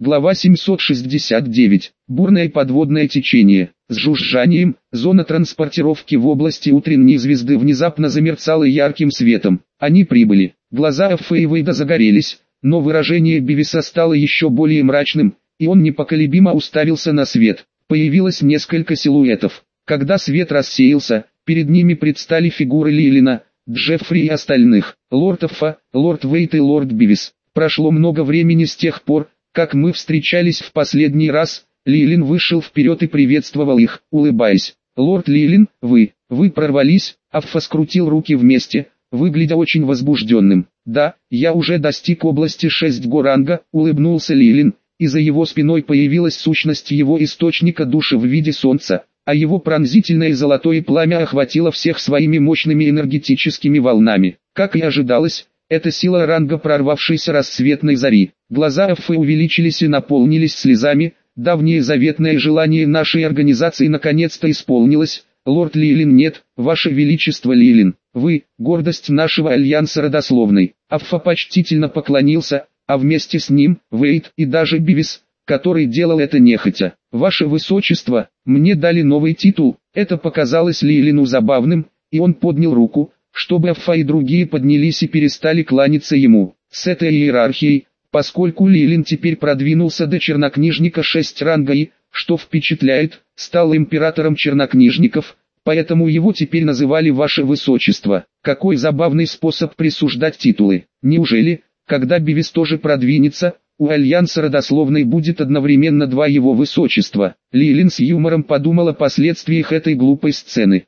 Глава 769. Бурное подводное течение. С жужжанием, зона транспортировки в области утренней звезды внезапно замерцала ярким светом. Они прибыли. Глаза Аффа и Вейда загорелись, но выражение Бивиса стало еще более мрачным, и он непоколебимо уставился на свет. Появилось несколько силуэтов. Когда свет рассеялся, перед ними предстали фигуры Лилина, Джеффри и остальных. Лорд Аффа, лорд Вейд и лорд Бивис. Прошло много времени с тех пор, как мы встречались в последний раз. Лилин вышел вперед и приветствовал их, улыбаясь. «Лорд Лилин, вы прорвались?» Аффа скрутил руки вместе, выглядя очень возбужденным. «Да, я уже достиг области 6 ранга», улыбнулся Лилин, и за его спиной появилась сущность его источника души в виде солнца, а его пронзительное золотое пламя охватило всех своими мощными энергетическими волнами. Как и ожидалось, это сила ранга прорвавшейся рассветной зари. Глаза Аффы увеличились и наполнились слезами. Давнее заветное желание нашей организации наконец-то исполнилось. Лорд Лилин, нет, Ваше Величество Лилин, вы – гордость нашего альянса родословной. Аффа почтительно поклонился, а вместе с ним – Вейд и даже Бивис, который делал это нехотя. Ваше Высочество, мне дали новый титул. Это показалось Лилину забавным, и он поднял руку, чтобы Аффа и другие поднялись и перестали кланяться ему. С этой иерархией, поскольку Лилин теперь продвинулся до чернокнижника 6 ранга и, что впечатляет, стал императором чернокнижников, поэтому его теперь называли Ваше Высочество. Какой забавный способ присуждать титулы. Неужели, когда Бивис тоже продвинется, у Альянса родословной будет одновременно 2 его высочества? Лилин с юмором подумал о последствиях этой глупой сцены.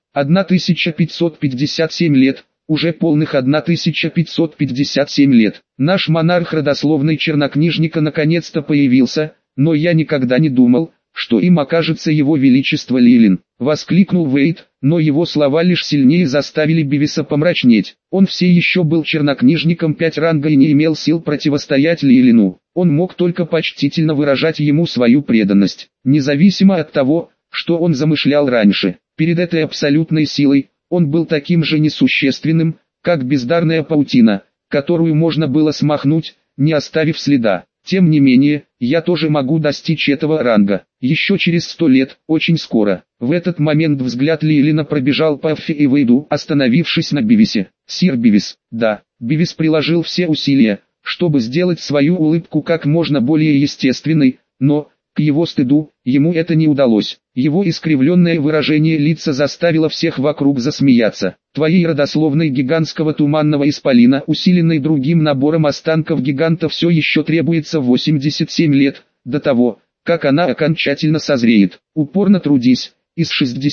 1557 лет, уже полных 1557 лет. Наш монарх родословной чернокнижника наконец-то появился, но я никогда не думал, что им окажется его величество Лилин. Воскликнул Вейд, но его слова лишь сильнее заставили Бивиса помрачнеть. Он все еще был чернокнижником 5 ранга и не имел сил противостоять Лилину. Он мог только почтительно выражать ему свою преданность, независимо от того, что он замышлял раньше. Перед этой абсолютной силой, он был таким же несущественным, как бездарная паутина, которую можно было смахнуть, не оставив следа. Тем не менее, я тоже могу достичь этого ранга. Еще через 100 лет, очень скоро. В этот момент взгляд Лилина пробежал по Аффе и Вейду, остановившись на Бивисе. Сир Бивис, да. Бивис приложил все усилия, чтобы сделать свою улыбку как можно более естественной, но, к его стыду, ему это не удалось. Его искривленное выражение лица заставило всех вокруг засмеяться. Твоей родословной гигантского туманного исполина, усиленной другим набором останков гиганта, все еще требуется 87 лет, до того, как она окончательно созреет. Упорно трудись, и с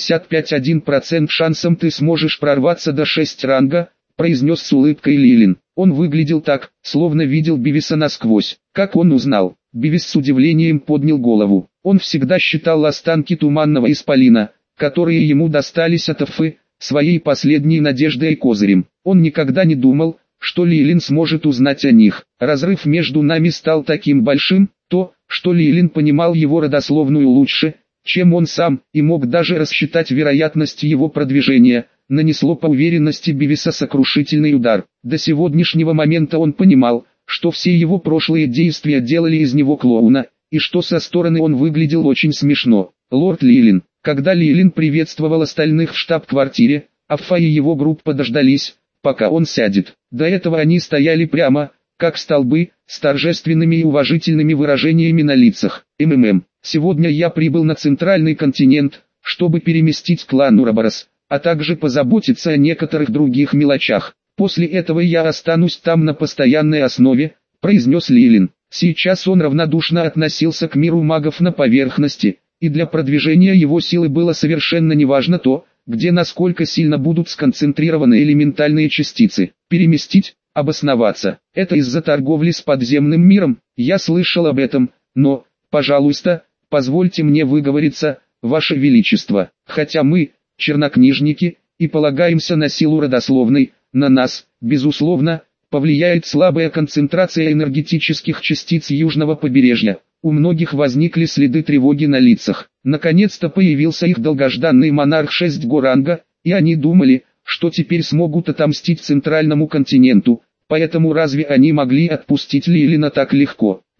65,1% шансом ты сможешь прорваться до 6 ранга, произнес с улыбкой Лилин. Он выглядел так, словно видел Бивиса насквозь. Как он узнал? Бивис с удивлением поднял голову. Он всегда считал останки туманного исполина, которые ему достались от Аффы, своей последней надеждой и козырем. Он никогда не думал, что Лилин сможет узнать о них. Разрыв между нами стал таким большим, то, что Лилин понимал его родословную лучше, чем он сам, и мог даже рассчитать вероятность его продвижения, нанесло по уверенности Бивиса сокрушительный удар. До сегодняшнего момента он понимал, что все его прошлые действия делали из него клоуна, и что со стороны он выглядел очень смешно. Лорд Лилин. Когда Лилин приветствовал остальных в штаб-квартире, Аффа и его группа дождались, пока он сядет. До этого они стояли прямо, как столбы, с торжественными и уважительными выражениями на лицах. Сегодня я прибыл на центральный континент, чтобы переместить клан Ураборос, а также позаботиться о некоторых других мелочах. После этого я останусь там на постоянной основе, произнес Лилин. Сейчас он равнодушно относился к миру магов на поверхности, и для продвижения его силы было совершенно неважно то, где насколько сильно будут сконцентрированы элементальные частицы. Переместить, обосноваться. Это из-за торговли с подземным миром, я слышал об этом, но, пожалуйста, позвольте мне выговориться, Ваше Величество. Хотя мы, чернокнижники, и полагаемся на силу родословной, на нас, безусловно, повлияет слабая концентрация энергетических частиц южного побережья. У многих возникли следы тревоги на лицах. Наконец-то появился их долгожданный монарх 6 ранга, и они думали, что теперь смогут отомстить центральному континенту, поэтому разве они могли отпустить Лилина так легко?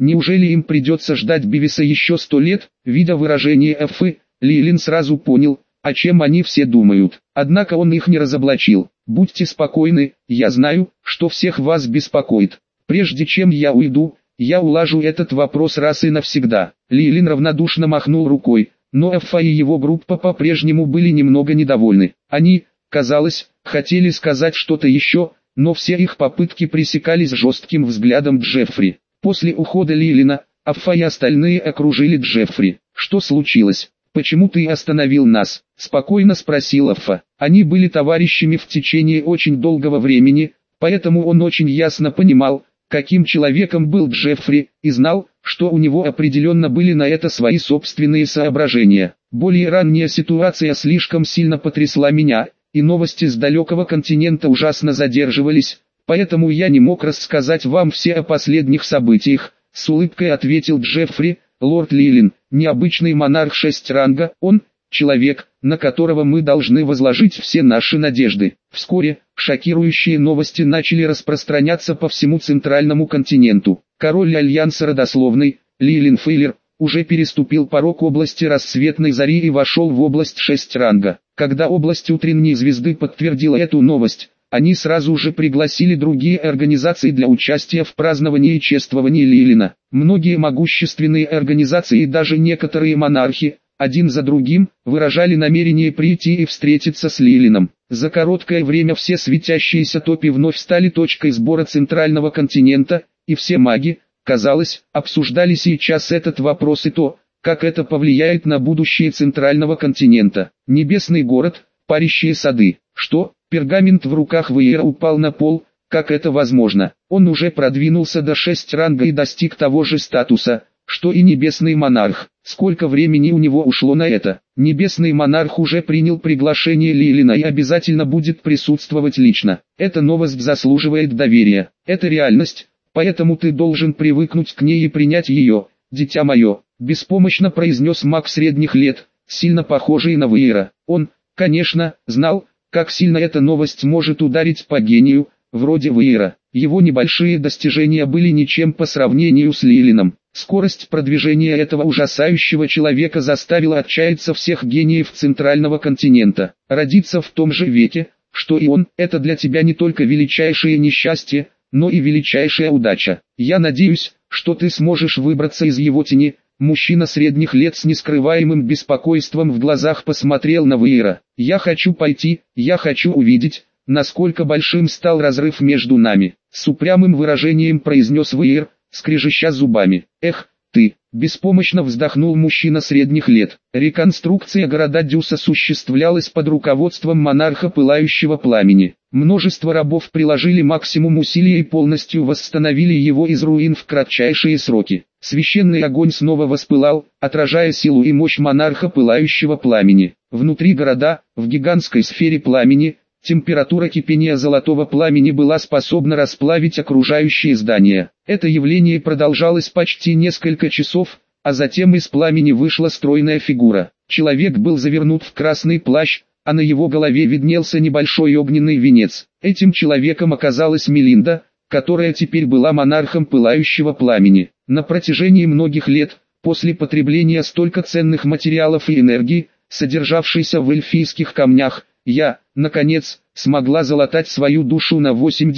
Неужели им придется ждать Бивиса еще 100 лет? Видя выражение Эфы, Лилин сразу понял, о чем они все думают. Однако он их не разоблачил. «Будьте спокойны, я знаю, что всех вас беспокоит. Прежде чем я уйду, я улажу этот вопрос раз и навсегда». Лилин равнодушно махнул рукой, но Эфа и его группа по-прежнему были немного недовольны. Они, казалось, хотели сказать что-то еще, но все их попытки пресекались жестким взглядом Джеффри. После ухода Лилина, Аффа и остальные окружили Джеффри. «Что случилось? Почему ты остановил нас?» – спокойно спросил Аффа. Они были товарищами в течение очень долгого времени, поэтому он очень ясно понимал, каким человеком был Джеффри, и знал, что у него определенно были на это свои собственные соображения. «Более ранняя ситуация слишком сильно потрясла меня, и новости с далекого континента ужасно задерживались, поэтому я не мог рассказать вам все о последних событиях», — с улыбкой ответил Джеффри. «Лорд Лилин, необычный монарх 6 ранга, он — человек, на которого мы должны возложить все наши надежды». Вскоре, шокирующие новости начали распространяться по всему центральному континенту. Король Альянса родословный, Лилин Фейлер, уже переступил порог области рассветной зари и вошел в область 6 ранга. Когда область утренней звезды подтвердила эту новость, они сразу же пригласили другие организации для участия в праздновании и чествовании Лилина. Многие могущественные организации и даже некоторые монархи, один за другим, выражали намерение прийти и встретиться с Лилином. За короткое время все светящиеся топи вновь стали точкой сбора центрального континента, и все маги, казалось, обсуждали сейчас этот вопрос и то, как это повлияет на будущее центрального континента. Небесный город, парящие сады. Что? Пергамент в руках Веера упал на пол. Как это возможно? Он уже продвинулся до 6 ранга и достиг того же статуса, что и небесный монарх. Сколько времени у него ушло на это? Небесный монарх уже принял приглашение Лилина и обязательно будет присутствовать лично. Эта новость заслуживает доверия. Это реальность, поэтому ты должен привыкнуть к ней и принять ее, дитя мое. Беспомощно произнес маг средних лет, сильно похожий на Веера. Он, конечно, знал, как сильно эта новость может ударить по гению, вроде Веера. Его небольшие достижения были ничем по сравнению с Лилином. Скорость продвижения этого ужасающего человека заставила отчаяться всех гениев центрального континента. Родиться в том же веке, что и он, это для тебя не только величайшее несчастье, но и величайшая удача. Я надеюсь, что ты сможешь выбраться из его тени. Мужчина средних лет с нескрываемым беспокойством в глазах посмотрел на Веера. «Я хочу пойти, я хочу увидеть, насколько большим стал разрыв между нами», — с упрямым выражением произнес Веер, скрежеща зубами. «Эх, ты!» — беспомощно вздохнул мужчина средних лет. Реконструкция города Дюс осуществлялась под руководством монарха Пылающего Пламени. Множество рабов приложили максимум усилий и полностью восстановили его из руин в кратчайшие сроки. Священный огонь снова воспылал, отражая силу и мощь монарха Пылающего Пламени. Внутри города, в гигантской сфере пламени, температура кипения золотого пламени была способна расплавить окружающие здания. Это явление продолжалось почти несколько часов, а затем из пламени вышла стройная фигура. Человек был завернут в красный плащ, а на его голове виднелся небольшой огненный венец. Этим человеком оказалась Мелинда, которая теперь была монархом Пылающего Пламени. На протяжении многих лет, после потребления столько ценных материалов и энергии, содержавшейся в эльфийских камнях, я, наконец, смогла залатать свою душу на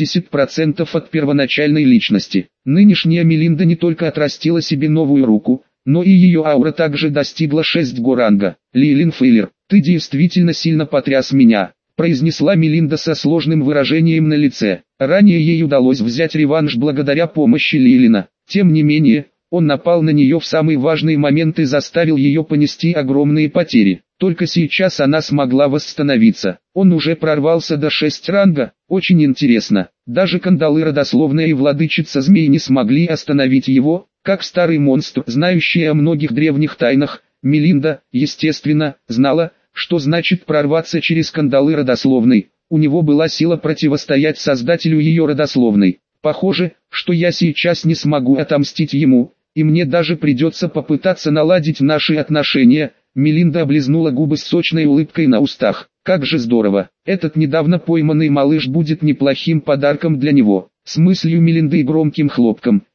80% от первоначальной личности. Нынешняя Мелинда не только отрастила себе новую руку, но и ее аура также достигла 6 ранга. «Лилин Фейлер, ты действительно сильно потряс меня», — произнесла Мелинда со сложным выражением на лице. Ранее ей удалось взять реванш благодаря помощи Лилина. Тем не менее, он напал на нее в самый важный момент и заставил ее понести огромные потери. Только сейчас она смогла восстановиться. Он уже прорвался до 6 ранга. Очень интересно. Даже кандалы родословная и владычица змей не смогли остановить его. Как старый монстр, знающий о многих древних тайнах, Мелинда, естественно, знала, что значит прорваться через кандалы родословной. У него была сила противостоять создателю ее родословной. Похоже, что я сейчас не смогу отомстить ему, и мне даже придется попытаться наладить наши отношения. Мелинда облизнула губы с сочной улыбкой на устах. Как же здорово, этот недавно пойманный малыш будет неплохим подарком для него. С мыслью Мелинды и громким хлопком,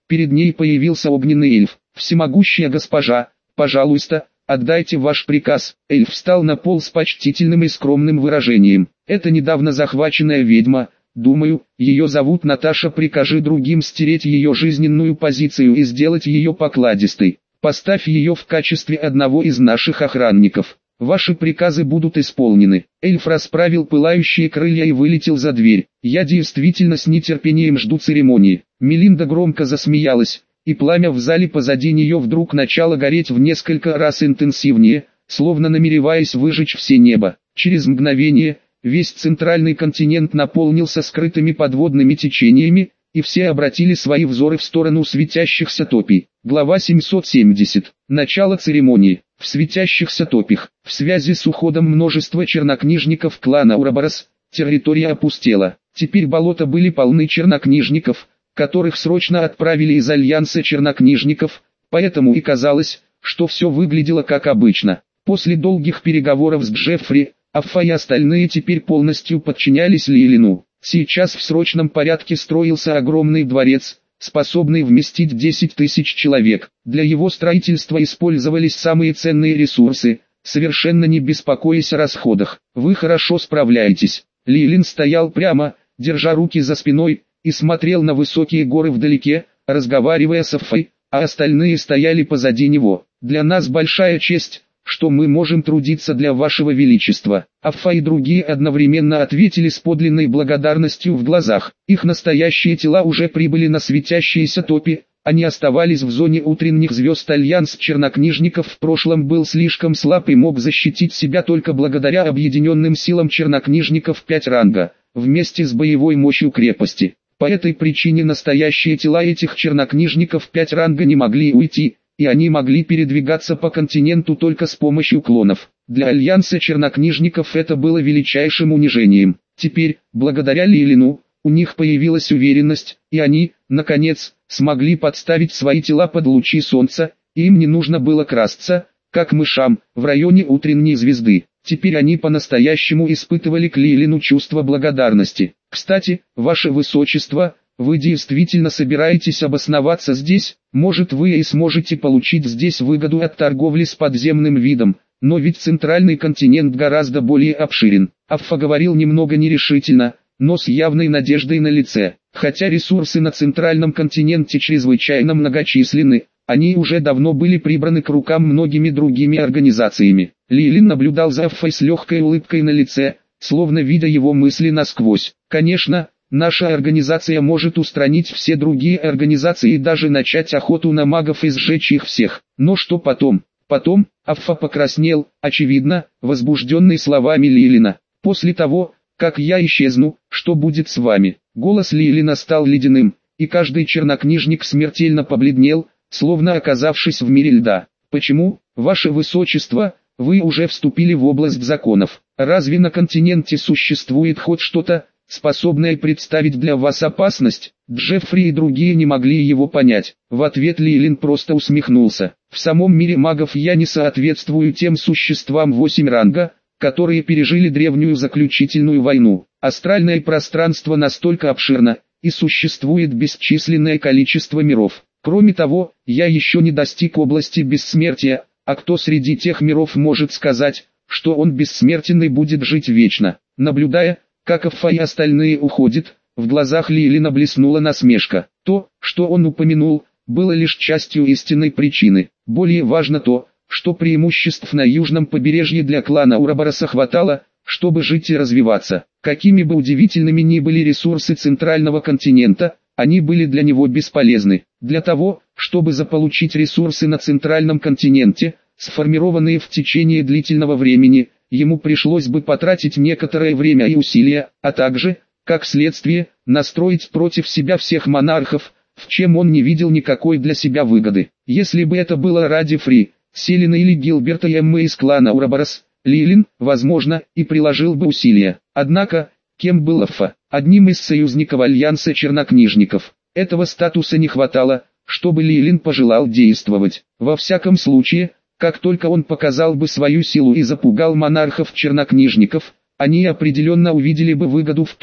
Перед ней появился огненный эльф. «Всемогущая госпожа, пожалуйста, отдайте ваш приказ». Эльф встал на пол с почтительным и скромным выражением. «Это недавно захваченная ведьма. Думаю, ее зовут Наташа. Прикажи другим стереть ее жизненную позицию и сделать ее покладистой. Поставь ее в качестве одного из наших охранников. Ваши приказы будут исполнены». Эльф расправил пылающие крылья и вылетел за дверь. «Я действительно с нетерпением жду церемонии». Мелинда громко засмеялась, и пламя в зале позади нее вдруг начало гореть в несколько раз интенсивнее, словно намереваясь выжечь все небо. Через мгновение весь центральный континент наполнился скрытыми подводными течениями, и все обратили свои взоры в сторону светящихся топий. Глава 770. Начало церемонии. В светящихся топях, в связи с уходом множества чернокнижников клана Ураборос, территория опустела. Теперь болота были полны чернокнижников, которых срочно отправили из Альянса чернокнижников, поэтому и казалось, что все выглядело как обычно. После долгих переговоров с Джеффри, Аффа и остальные теперь полностью подчинялись Лилину. Сейчас в срочном порядке строился огромный дворец, способный вместить 10 тысяч человек. Для его строительства использовались самые ценные ресурсы, совершенно не беспокоясь о расходах. «Вы хорошо справляетесь». Лилин стоял прямо, держа руки за спиной, и смотрел на высокие горы вдалеке, разговаривая с Аффой, а остальные стояли позади него. «Для нас большая честь, что мы можем трудиться для вашего величества». Аффа и другие одновременно ответили с подлинной благодарностью в глазах. Их настоящие тела уже прибыли на светящиеся топи, они оставались в зоне утренних звезд. Альянс чернокнижников в прошлом был слишком слаб и мог защитить себя только благодаря объединенным силам чернокнижников 5 ранга, вместе с боевой мощью крепости. По этой причине настоящие тела этих чернокнижников 5 ранга не могли уйти, и они могли передвигаться по континенту только с помощью клонов. Для Альянса чернокнижников это было величайшим унижением. Теперь, благодаря Лилину, у них появилась уверенность, и они, наконец, смогли подставить свои тела под лучи солнца, и им не нужно было красться, как мышам, в районе утренней звезды. Теперь они по-настоящему испытывали к Лилину чувство благодарности. «Кстати, ваше высочество, вы действительно собираетесь обосноваться здесь? Может, вы и сможете получить здесь выгоду от торговли с подземным видом, но ведь центральный континент гораздо более обширен». Аффа говорил немного нерешительно, но с явной надеждой на лице. Хотя ресурсы на центральном континенте чрезвычайно многочисленны, они уже давно были прибраны к рукам многими другими организациями. Лилин наблюдал за Аффой с легкой улыбкой на лице, словно видя его мысли насквозь. «Конечно, наша организация может устранить все другие организации и даже начать охоту на магов и сжечь их всех. Но что потом?» Потом, Аффа покраснел, очевидно, возбужденный словами Лилина. «После того, как я исчезну, что будет с вами?» Голос Лилина стал ледяным, и каждый чернокнижник смертельно побледнел, словно оказавшись в мире льда. «Почему, ваше высочество, вы уже вступили в область законов? Разве на континенте существует хоть что-то, способное представить для вас опасность?» Джеффри и другие не могли его понять. В ответ Лилин просто усмехнулся. «В самом мире магов я не соответствую тем существам 8 ранга, которые пережили древнюю заключительную войну. Астральное пространство настолько обширно, и существует бесчисленное количество миров. Кроме того, я еще не достиг области бессмертия, а кто среди тех миров может сказать, что он бессмертен и будет жить вечно?» Наблюдая, как Аффа и остальные уходят, в глазах Лилина блеснула насмешка. То, что он упомянул, было лишь частью истинной причины. Более важно то, что преимуществ на южном побережье для клана Урабороса хватало, чтобы жить и развиваться. Какими бы удивительными ни были ресурсы центрального континента, они были для него бесполезны. Для того, чтобы заполучить ресурсы на центральном континенте, сформированные в течение длительного времени, ему пришлось бы потратить некоторое время и усилия, а также, как следствие, настроить против себя всех монархов, в чем он не видел никакой для себя выгоды. Если бы это было ради Фри, Селина или Гилберта и Эммы из клана Ураборос, Лилин, возможно, и приложил бы усилия. Однако, кем был Аффа? Одним из союзников Альянса чернокнижников. Этого статуса не хватало, чтобы Лилин пожелал действовать. Во всяком случае, как только он показал бы свою силу и запугал монархов чернокнижников, они определенно увидели бы выгоду в том,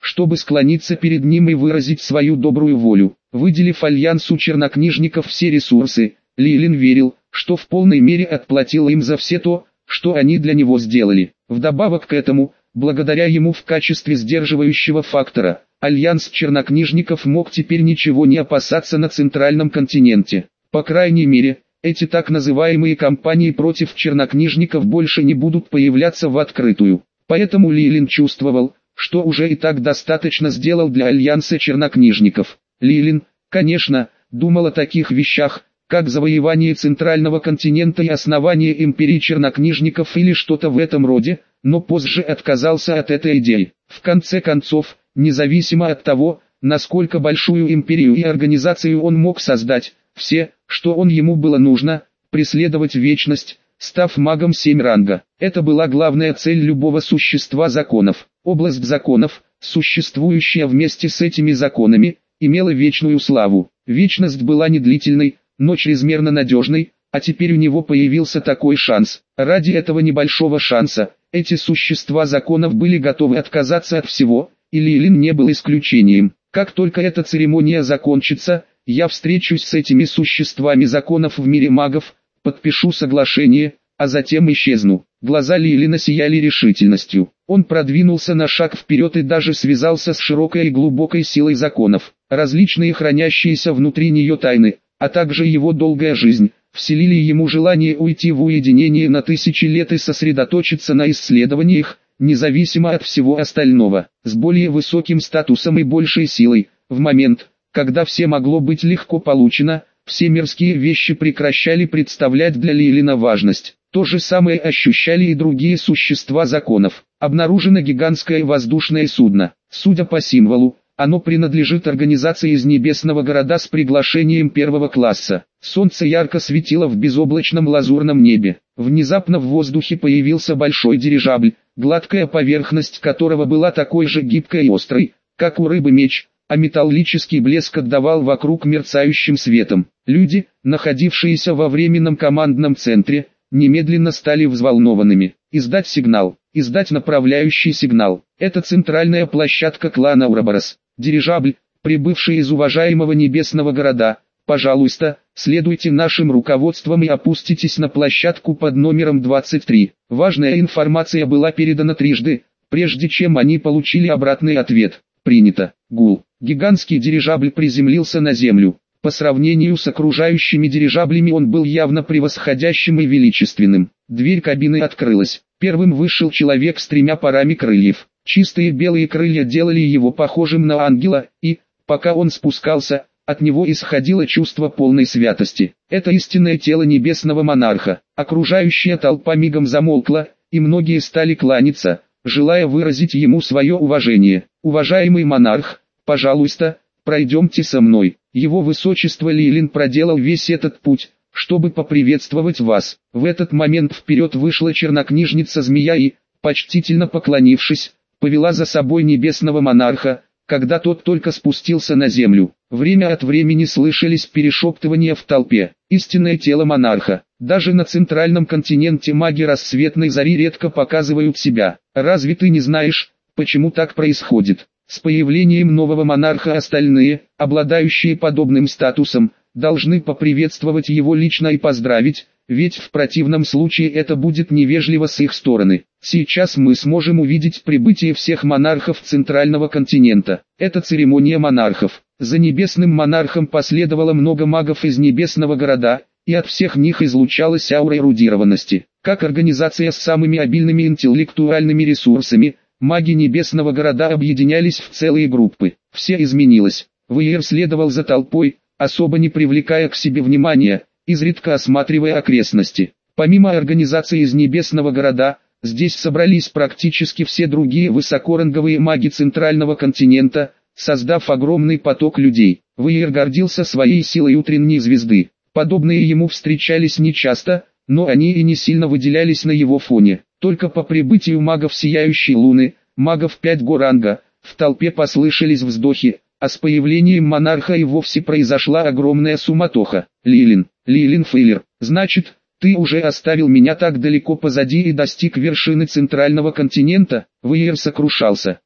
чтобы склониться перед ним и выразить свою добрую волю. Выделив альянсу чернокнижников все ресурсы, Лилин верил, что в полной мере отплатил им за все то, что они для него сделали. Вдобавок к этому, благодаря ему в качестве сдерживающего фактора, альянс чернокнижников мог теперь ничего не опасаться на центральном континенте. По крайней мере, эти так называемые кампании против чернокнижников больше не будут появляться в открытую. Поэтому Лилин чувствовал, что уже и так достаточно сделал для альянса чернокнижников. Лилин, конечно, думал о таких вещах, как завоевание центрального континента и основание империи чернокнижников или что-то в этом роде, но позже отказался от этой идеи. В конце концов, независимо от того, насколько большую империю и организацию он мог создать, все, что ему было нужно, преследовать вечность, став магом 7 ранга. Это была главная цель любого существа законов. Область законов, существующая вместе с этими законами, имела вечную славу. Вечность была не длительной, но чрезмерно надежной, а теперь у него появился такой шанс. Ради этого небольшого шанса, эти существа законов были готовы отказаться от всего, и Лилин не был исключением. Как только эта церемония закончится, я встречусь с этими существами законов в мире магов, подпишу соглашение, а затем исчезну. Глаза Лилина сияли решительностью. Он продвинулся на шаг вперед и даже связался с широкой и глубокой силой законов. Различные хранящиеся внутри нее тайны, а также его долгая жизнь, вселили ему желание уйти в уединение на тысячи лет и сосредоточиться на исследованиях, независимо от всего остального, с более высоким статусом и большей силой. В момент, когда все могло быть легко получено, все мирские вещи прекращали представлять для Лилина важность. То же самое ощущали и другие существа законов. Обнаружено гигантское воздушное судно. Судя по символу, оно принадлежит организации из небесного города с приглашением 1 класса. Солнце ярко светило в безоблачном лазурном небе. Внезапно в воздухе появился большой дирижабль, гладкая поверхность которого была такой же гибкой и острой, как у рыбы меч, а металлический блеск отдавал вокруг мерцающим светом. Люди, находившиеся во временном командном центре, немедленно стали взволнованными. Издать сигнал, издать направляющий сигнал. Это центральная площадка клана Ураборос. Дирижабль, прибывший из уважаемого небесного города, пожалуйста, следуйте нашим руководствам и опуститесь на площадку под номером 23. Важная информация была передана трижды, прежде чем они получили обратный ответ. Принято. Гул. Гигантский дирижабль приземлился на землю. По сравнению с окружающими дирижаблями он был явно превосходящим и величественным. Дверь кабины открылась. Первым вышел человек с 3 парами крыльев. Чистые белые крылья делали его похожим на ангела, и, пока он спускался, от него исходило чувство полной святости. Это истинное тело небесного монарха. Окружающая толпа мигом замолкла, и многие стали кланяться, желая выразить ему свое уважение. «Уважаемый монарх, пожалуйста, пройдемте со мной». Его высочество Лилин проделал весь этот путь, чтобы поприветствовать вас. В этот момент вперед вышла чернокнижница-змея и, почтительно поклонившись, повела за собой небесного монарха, когда тот только спустился на землю. Время от времени слышались перешептывания в толпе. Истинное тело монарха. Даже на центральном континенте маги рассветной зари редко показывают себя. Разве ты не знаешь, почему так происходит? С появлением нового монарха остальные, обладающие подобным статусом, должны поприветствовать его лично и поздравить, ведь в противном случае это будет невежливо с их стороны. Сейчас мы сможем увидеть прибытие всех монархов центрального континента. Это церемония монархов. За небесным монархом последовало много магов из небесного города, и от всех них излучалась аура эрудированности. Как организация с самыми обильными интеллектуальными ресурсами, маги небесного города объединялись в целые группы. Все изменилось. Веер следовал за толпой, особо не привлекая к себе внимания, изредка осматривая окрестности. Помимо организации из небесного города, здесь собрались практически все другие высокоранговые маги центрального континента, создав огромный поток людей. Веер гордился своей силой утренней звезды. Подобные ему встречались нечасто, но они и не сильно выделялись на его фоне. Только по прибытию магов Сияющей Луны, магов 5 ранга, в толпе послышались вздохи, а с появлением монарха и вовсе произошла огромная суматоха. Лилин Фейлер, значит, ты уже оставил меня так далеко позади и достиг вершины центрального континента? Веер сокрушался.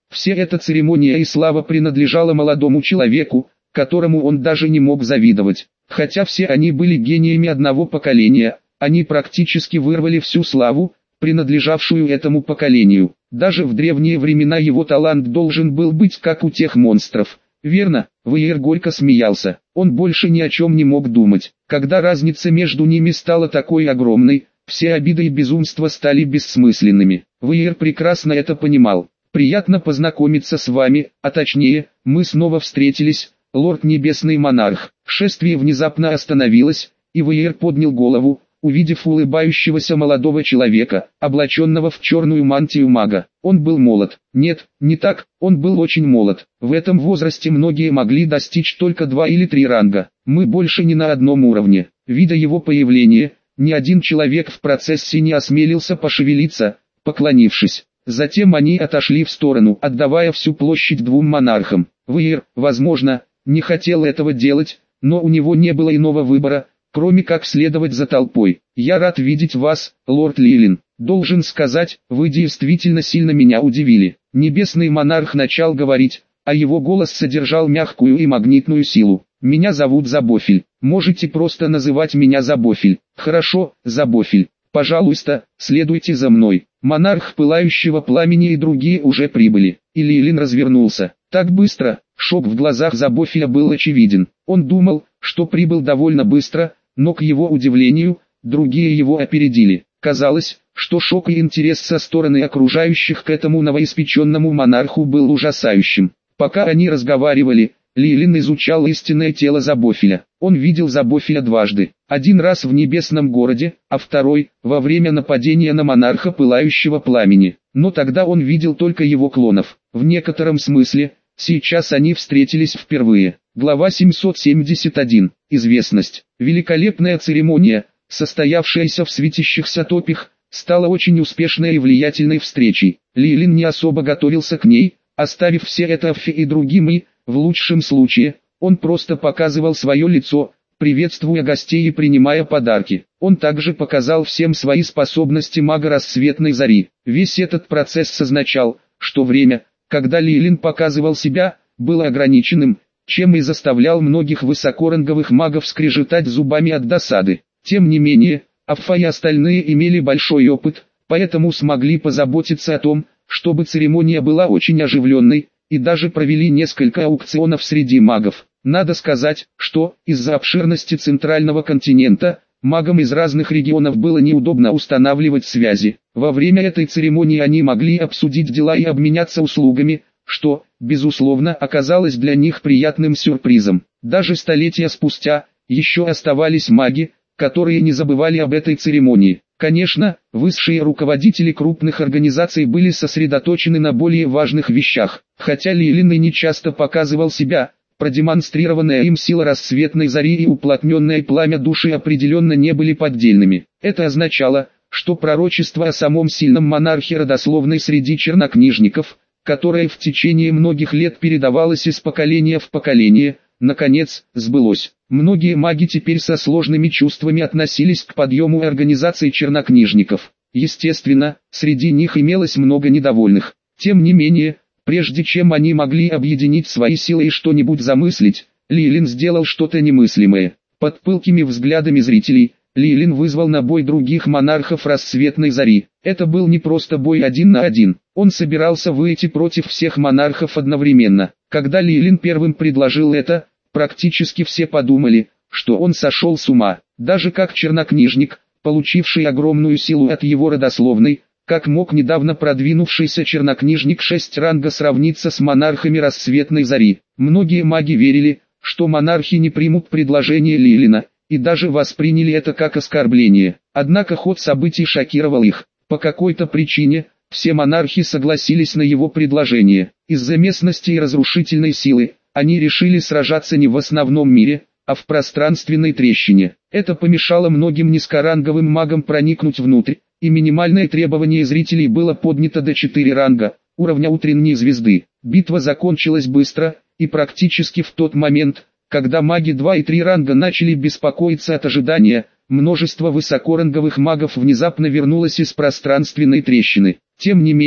Вся эта церемония и слава принадлежала молодому человеку, которому он даже не мог завидовать. Хотя все они были гениями одного поколения, они практически вырвали всю славу, принадлежавшую этому поколению. Даже в древние времена его талант должен был быть как у тех монстров. Верно, Веер горько смеялся. Он больше ни о чем не мог думать. Когда разница между ними стала такой огромной, все обиды и безумства стали бессмысленными. Веер прекрасно это понимал. «Приятно познакомиться с вами, а точнее, мы снова встретились, лорд Небесный Монарх». Шествие внезапно остановилось, и Веер поднял голову, увидев улыбающегося молодого человека, облаченного в черную мантию мага. Он был молод. Нет, не так, он был очень молод. В этом возрасте многие могли достичь только 2 или 3 ранга. Мы больше не на одном уровне. Видя его появление, ни один человек в процессе не осмелился пошевелиться, поклонившись. Затем они отошли в сторону, отдавая всю площадь 2 монархам. Веер, возможно, не хотел этого делать, но у него не было иного выбора, кроме как следовать за толпой. «Я рад видеть вас, лорд Лилин. Должен сказать, вы действительно сильно меня удивили». Небесный монарх начал говорить, а его голос содержал мягкую и магнитную силу. «Меня зовут Забофель. Можете просто называть меня Забофель». «Хорошо, Забофель. Пожалуйста, следуйте за мной». Монарх Пылающего Пламени и другие уже прибыли, и Лилин развернулся. Так быстро, шок в глазах Забофеля был очевиден. Он думал, что прибыл довольно быстро, но к его удивлению, другие его опередили. Казалось, что шок и интерес со стороны окружающих к этому новоиспеченному монарху был ужасающим. Пока они разговаривали, Лилин изучал истинное тело Забофеля. Он видел Забофеля дважды. Один раз в Небесном городе, а второй, во время нападения на монарха Пылающего Пламени. Но тогда он видел только его клонов. В некотором смысле, сейчас они встретились впервые. Глава 771. Известность. Великолепная церемония, состоявшаяся в светящихся топях, стала очень успешной и влиятельной встречей. Лилин не особо готовился к ней, оставив все это Аффи и другим, и, в лучшем случае, он просто показывал свое лицо, приветствуя гостей и принимая подарки. Он также показал всем свои способности мага рассветной зари. Весь этот процесс означал, что время, когда Лилин показывал себя, было ограниченным, чем и заставлял многих высокоранговых магов скрежетать зубами от досады. Тем не менее, Аффа и остальные имели большой опыт, поэтому смогли позаботиться о том, чтобы церемония была очень оживленной, и даже провели несколько аукционов среди магов. Надо сказать, что, из-за обширности центрального континента, магам из разных регионов было неудобно устанавливать связи. Во время этой церемонии они могли обсудить дела и обменяться услугами, что, безусловно, оказалось для них приятным сюрпризом. Даже столетия спустя, еще оставались маги, которые не забывали об этой церемонии. Конечно, высшие руководители крупных организаций были сосредоточены на более важных вещах. Хотя Лилин и не часто показывал себя, продемонстрированная им сила рассветной зари и уплотненное пламя души определенно не были поддельными. Это означало, что пророчество о самом сильном монархе родословной среди чернокнижников, которое в течение многих лет передавалось из поколения в поколение, наконец, сбылось. Многие маги теперь со сложными чувствами относились к подъему организации чернокнижников. Естественно, среди них имелось много недовольных. Тем не менее, прежде чем они могли объединить свои силы и что-нибудь замыслить, Лилин сделал что-то немыслимое. Под пылкими взглядами зрителей, Лилин вызвал на бой других монархов рассветной зари. Это был не просто бой 1 на 1. Он собирался выйти против всех монархов одновременно. Когда Лилин первым предложил это, практически все подумали, что он сошел с ума. Даже как чернокнижник, получивший огромную силу от его родословной, как мог недавно продвинувшийся чернокнижник 6 ранга сравниться с монархами рассветной зари. Многие маги верили, что монархи не примут предложение Лилина, и даже восприняли это как оскорбление. Однако ход событий шокировал их. По какой-то причине, все монархи согласились на его предложение. Из-за местности и разрушительной силы, они решили сражаться не в основном мире, а в пространственной трещине. Это помешало многим низкоранговым магам проникнуть внутрь, и минимальное требование зрителей было поднято до 4 ранга, уровня утренней звезды. Битва закончилась быстро, и практически в тот момент, когда маги 2 и 3 ранга начали беспокоиться от ожидания, множество высокоранговых магов внезапно вернулось из пространственной трещины. Тем не менее,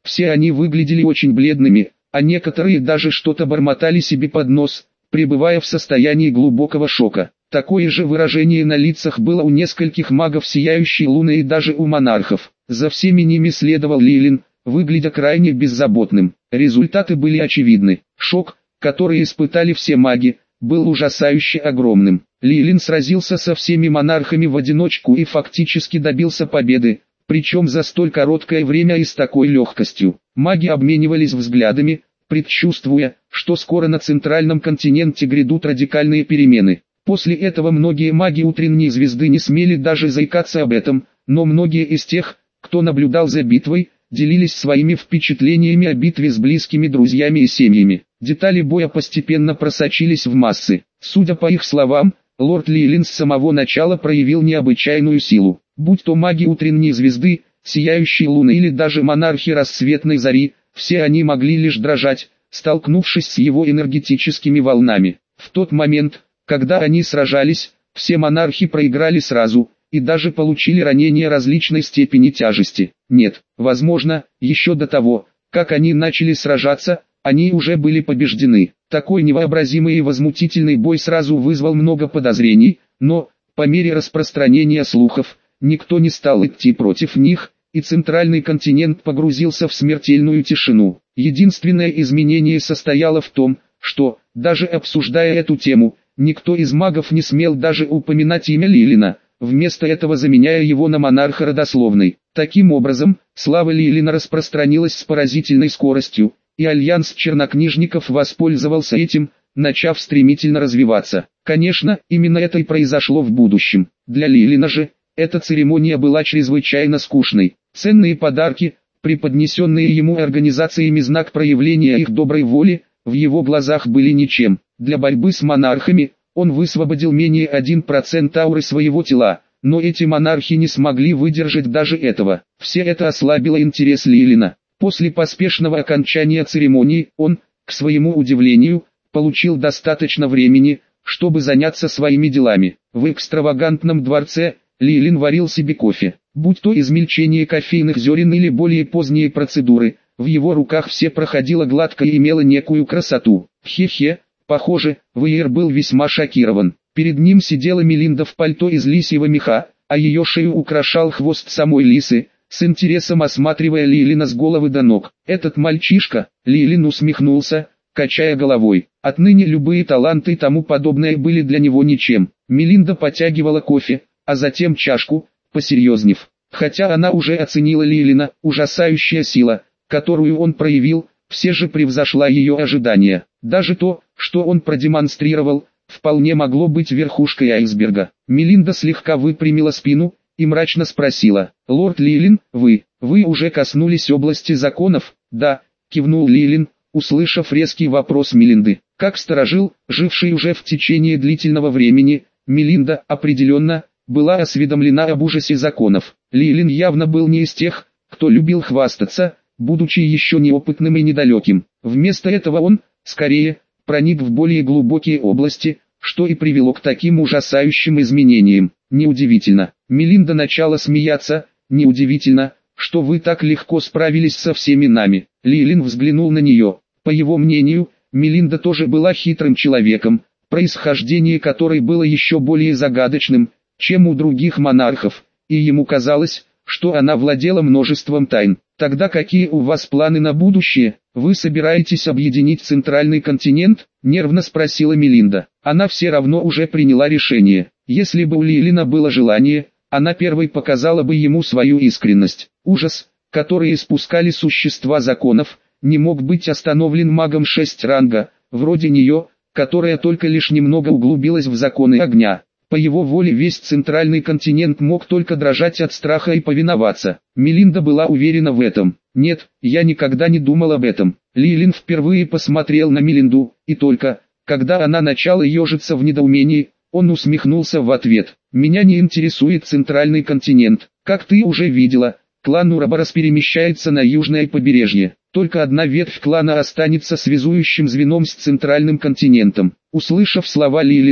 Все они выглядели очень бледными, а некоторые даже что-то бормотали себе под нос, пребывая в состоянии глубокого шока. Такое же выражение на лицах было у нескольких магов Сияющей Луны и даже у монархов. За всеми ними следовал Лилин, выглядя крайне беззаботным. Результаты были очевидны. Шок, который испытали все маги, был ужасающе огромным. Лилин сразился со всеми монархами в одиночку и фактически добился победы, причем за столь короткое время и с такой легкостью. Маги обменивались взглядами, предчувствуя, что скоро на центральном континенте грядут радикальные перемены. После этого многие маги утренней звезды не смели даже заикаться об этом, но многие из тех, кто наблюдал за битвой, делились своими впечатлениями о битве с близкими друзьями и семьями. Детали боя постепенно просочились в массы. Судя по их словам, лорд Лилин с самого начала проявил необычайную силу. Будь то маги утренней звезды, Сияющей Луны или даже монархи рассветной зари, все они могли лишь дрожать, столкнувшись с его энергетическими волнами. В тот момент, когда они сражались, все монархи проиграли сразу, и даже получили ранения различной степени тяжести. Нет, возможно, еще до того, как они начали сражаться, они уже были побеждены. Такой невообразимый и возмутительный бой сразу вызвал много подозрений, но, по мере распространения слухов, никто не стал идти против них, и центральный континент погрузился в смертельную тишину. Единственное изменение состояло в том, что, даже обсуждая эту тему, никто из магов не смел даже упоминать имя Лилина, вместо этого заменяя его на монарха родословной. Таким образом, слава Лилина распространилась с поразительной скоростью, и альянс чернокнижников воспользовался этим, начав стремительно развиваться. Конечно, именно это и произошло в будущем. Для Лилина же, эта церемония была чрезвычайно скучной. Ценные подарки, преподнесенные ему организациями знак проявления их доброй воли, в его глазах были ничем. Для борьбы с монархами, он высвободил менее 1% ауры своего тела, но эти монархи не смогли выдержать даже этого. Все это ослабило интерес Лилина. После поспешного окончания церемонии, он, к своему удивлению, получил достаточно времени, чтобы заняться своими делами. В экстравагантном дворце, Лилин варил себе кофе. Будь то измельчение кофейных зерен или более поздние процедуры, в его руках все проходило гладко и имело некую красоту. Хе-хе, похоже, Вейер был весьма шокирован. Перед ним сидела Мелинда в пальто из лисьего меха, а ее шею украшал хвост самой лисы, с интересом осматривая Лилина с головы до ног. «Этот мальчишка», — Лилин усмехнулся, качая головой. Отныне любые таланты и тому подобное были для него ничем. Мелинда потягивала кофе, а затем чашку, посерьезнев. Хотя она уже оценила Лилина, ужасающая сила, которую он проявил, все же превзошла ее ожидания. Даже то, что он продемонстрировал, вполне могло быть верхушкой айсберга. Мелинда слегка выпрямила спину и мрачно спросила: «Лорд Лилин, вы уже коснулись области законов?» «Да», — кивнул Лилин, услышав резкий вопрос Мелинды. Как сторожил, живший уже в течение длительного времени, Мелинда, определенно, была осведомлена об ужасе законов. Лилин явно был не из тех, кто любил хвастаться, будучи еще неопытным и недалеким. Вместо этого он, скорее, проник в более глубокие области, что и привело к таким ужасающим изменениям. Неудивительно. Мелинда начала смеяться. «Неудивительно, что вы так легко справились со всеми нами». Лилин взглянул на нее. По его мнению, Мелинда тоже была хитрым человеком, происхождение которой было еще более загадочным, чем у других монархов, и ему казалось, что она владела множеством тайн. «Тогда какие у вас планы на будущее? Вы собираетесь объединить центральный континент?» – нервно спросила Мелинда. Она все равно уже приняла решение. Если бы у Лилина было желание, она первой показала бы ему свою искренность. Ужас, который испускали существа законов, не мог быть остановлен магом 6 ранга, вроде нее, которая только лишь немного углубилась в законы огня. По его воле весь центральный континент мог только дрожать от страха и повиноваться. Мелинда была уверена в этом. «Нет, я никогда не думал об этом». Лилин впервые посмотрел на Мелинду, и только, когда она начала ежиться в недоумении, он усмехнулся в ответ. «Меня не интересует центральный континент. Как ты уже видела, клан Ураборос перемещается на южное побережье. Только одна ветвь клана останется связующим звеном с центральным континентом». Услышав слова Лилина,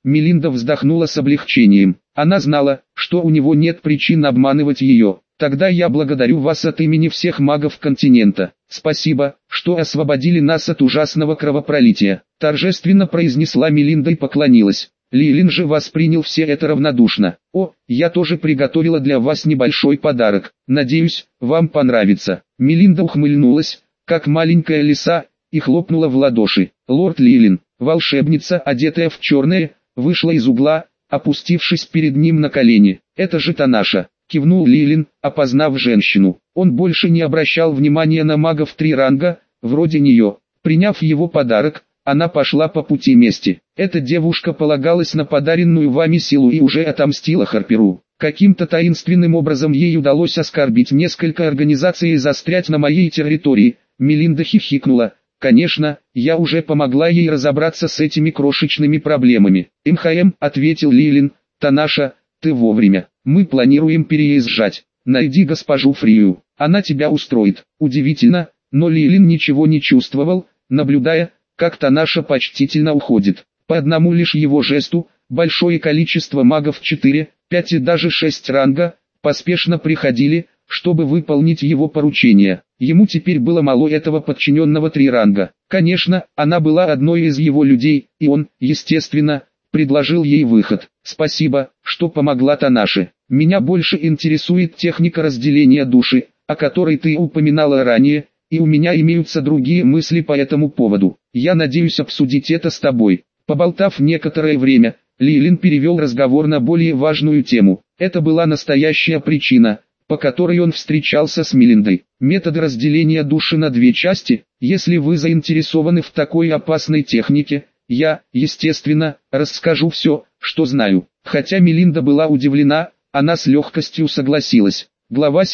Мелинда вздохнула с облегчением. Она знала, что у него нет причин обманывать ее. «Тогда я благодарю вас от имени всех магов континента. Спасибо, что освободили нас от ужасного кровопролития», торжественно произнесла Мелинда и поклонилась. Лилин же воспринял все это равнодушно. «О, я тоже приготовила для вас небольшой подарок. Надеюсь, вам понравится». Мелинда ухмыльнулась, как маленькая лиса, и хлопнула в ладоши. Лорд Лилин, волшебница, одетая в черное, вышла из угла, опустившись перед ним на колени. «Это же Танаша», — кивнул Лилин, опознав женщину. Он больше не обращал внимания на магов 3 ранга, вроде нее. Приняв его подарок, она пошла по пути мести. Эта девушка полагалась на подаренную вами силу и уже отомстила Харперу. Каким-то таинственным образом ей удалось оскорбить несколько организаций и застрять на моей территории. Мелинда хихикнула. «Конечно, я уже помогла ей разобраться с этими крошечными проблемами». «МХМ», — ответил Лилин. «Танаша, ты вовремя. Мы планируем переезжать. Найди госпожу Фрию, она тебя устроит». Удивительно, но Лилин ничего не чувствовал, наблюдая, как Танаша почтительно уходит. По одному лишь его жесту, большое количество магов 4, 5 и даже 6 ранга, поспешно приходили, чтобы выполнить его поручение. Ему теперь было мало этого подчиненного 3 ранга. Конечно, она была одной из его людей, и он, естественно, предложил ей выход. «Спасибо, что помогла Танаше. Меня больше интересует техника разделения души, о которой ты упоминала ранее, и у меня имеются другие мысли по этому поводу. Я надеюсь обсудить это с тобой». Поболтав некоторое время, Лилин перевел разговор на более важную тему. Это была настоящая причина, по которой он встречался с Мелиндой. Метод разделения души на 2 части. Если вы заинтересованы в такой опасной технике, я, естественно, расскажу все, что знаю. Хотя Мелинда была удивлена, она с легкостью согласилась. Глава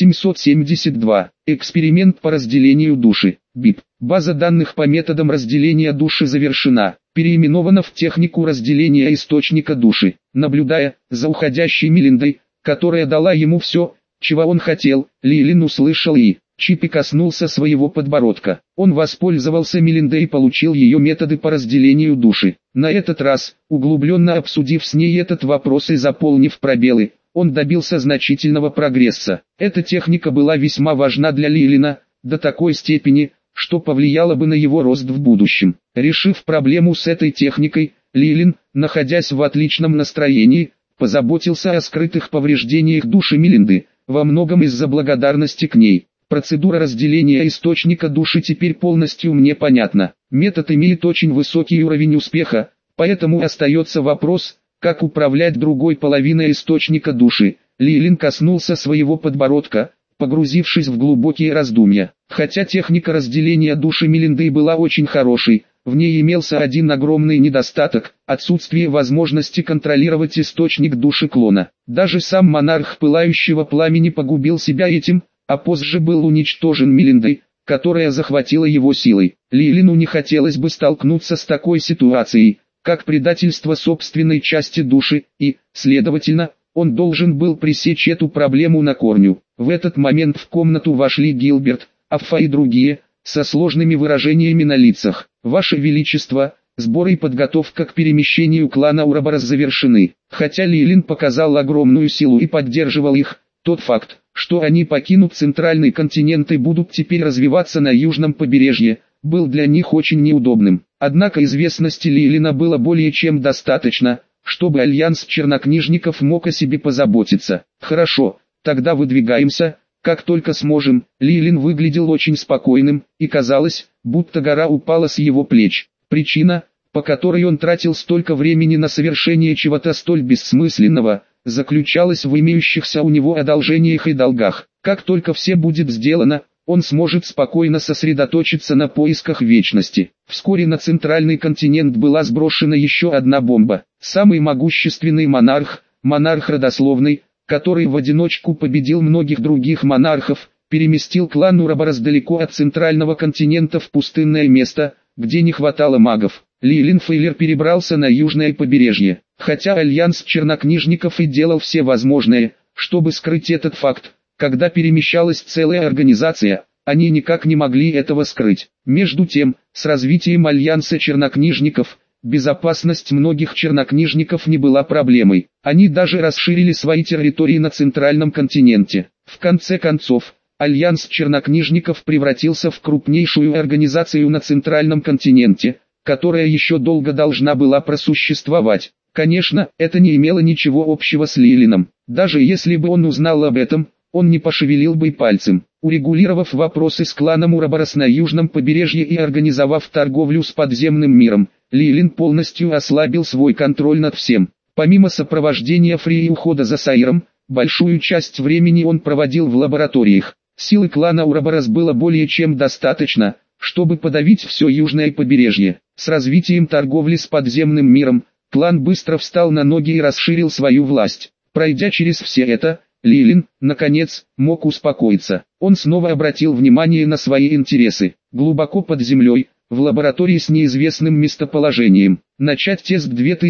772. Эксперимент по разделению души. БИП. База данных по методам разделения души завершена. Переименована в технику разделения источника души. Наблюдая за уходящей Мелиндой, которая дала ему все, чего он хотел, Лилин услышал и Чипи коснулся своего подбородка. Он воспользовался Мелиндой и получил ее методы по разделению души. На этот раз, углубленно обсудив с ней этот вопрос и заполнив пробелы, он добился значительного прогресса. Эта техника была весьма важна для Лилина, до такой степени, что повлияло бы на его рост в будущем. Решив проблему с этой техникой, Лилин, находясь в отличном настроении, позаботился о скрытых повреждениях души Мелинды, во многом из-за благодарности к ней. Процедура разделения источника души теперь полностью мне понятна. Метод имеет очень высокий уровень успеха, поэтому остается вопрос, как управлять другой половиной источника души. Лилин коснулся своего подбородка, погрузившись в глубокие раздумья. Хотя техника разделения души Мелинды была очень хорошей, в ней имелся один огромный недостаток – отсутствие возможности контролировать источник души клона. Даже сам монарх Пылающего Пламени погубил себя этим, а позже был уничтожен Мелиндой, которая захватила его силой. Лилину не хотелось бы столкнуться с такой ситуацией, как предательство собственной части души, и, следовательно, он должен был пресечь эту проблему на корню. В этот момент в комнату вошли Гилберт, Аффа и другие, со сложными выражениями на лицах. «Ваше Величество, сборы и подготовка к перемещению клана Ураборос завершены». Хотя Лилин показал огромную силу и поддерживал их, тот факт, что они покинут центральный континент и будут теперь развиваться на южном побережье, был для них очень неудобным. Однако известности Лилина было более чем достаточно, чтобы альянс чернокнижников мог о себе позаботиться. «Хорошо, тогда выдвигаемся, как только сможем». Лилин выглядел очень спокойным, и казалось, будто гора упала с его плеч. Причина, по которой он тратил столько времени на совершение чего-то столь бессмысленного, заключалась в имеющихся у него одолжениях и долгах. Как только все будет сделано, он сможет спокойно сосредоточиться на поисках вечности. Вскоре на центральный континент была сброшена еще одна бомба. Самый могущественный монарх, монарх родословный, который в одиночку победил многих других монархов, переместил клан Ураборос далеко от центрального континента в пустынное место, где не хватало магов. Лилин Фейлер перебрался на южное побережье. Хотя альянс чернокнижников и делал все возможное, чтобы скрыть этот факт, когда перемещалась целая организация, они никак не могли этого скрыть. Между тем, с развитием альянса чернокнижников, безопасность многих чернокнижников не была проблемой. Они даже расширили свои территории на центральном континенте. В конце концов, Альянс чернокнижников превратился в крупнейшую организацию на центральном континенте, которая еще долго должна была просуществовать. Конечно, это не имело ничего общего с Лилином. Даже если бы он узнал об этом, он не пошевелил бы и пальцем. Урегулировав вопросы с кланом Ураборос на южном побережье и организовав торговлю с подземным миром, Лилин полностью ослабил свой контроль над всем. Помимо сопровождения Фри и ухода за Саиром, большую часть времени он проводил в лабораториях. Силы клана Ураборос было более чем достаточно, чтобы подавить все южное побережье. С развитием торговли с подземным миром, клан быстро встал на ноги и расширил свою власть. Пройдя через все это, Лилин, наконец, мог успокоиться. Он снова обратил внимание на свои интересы. Глубоко под землей, в лаборатории с неизвестным местоположением. Начать тест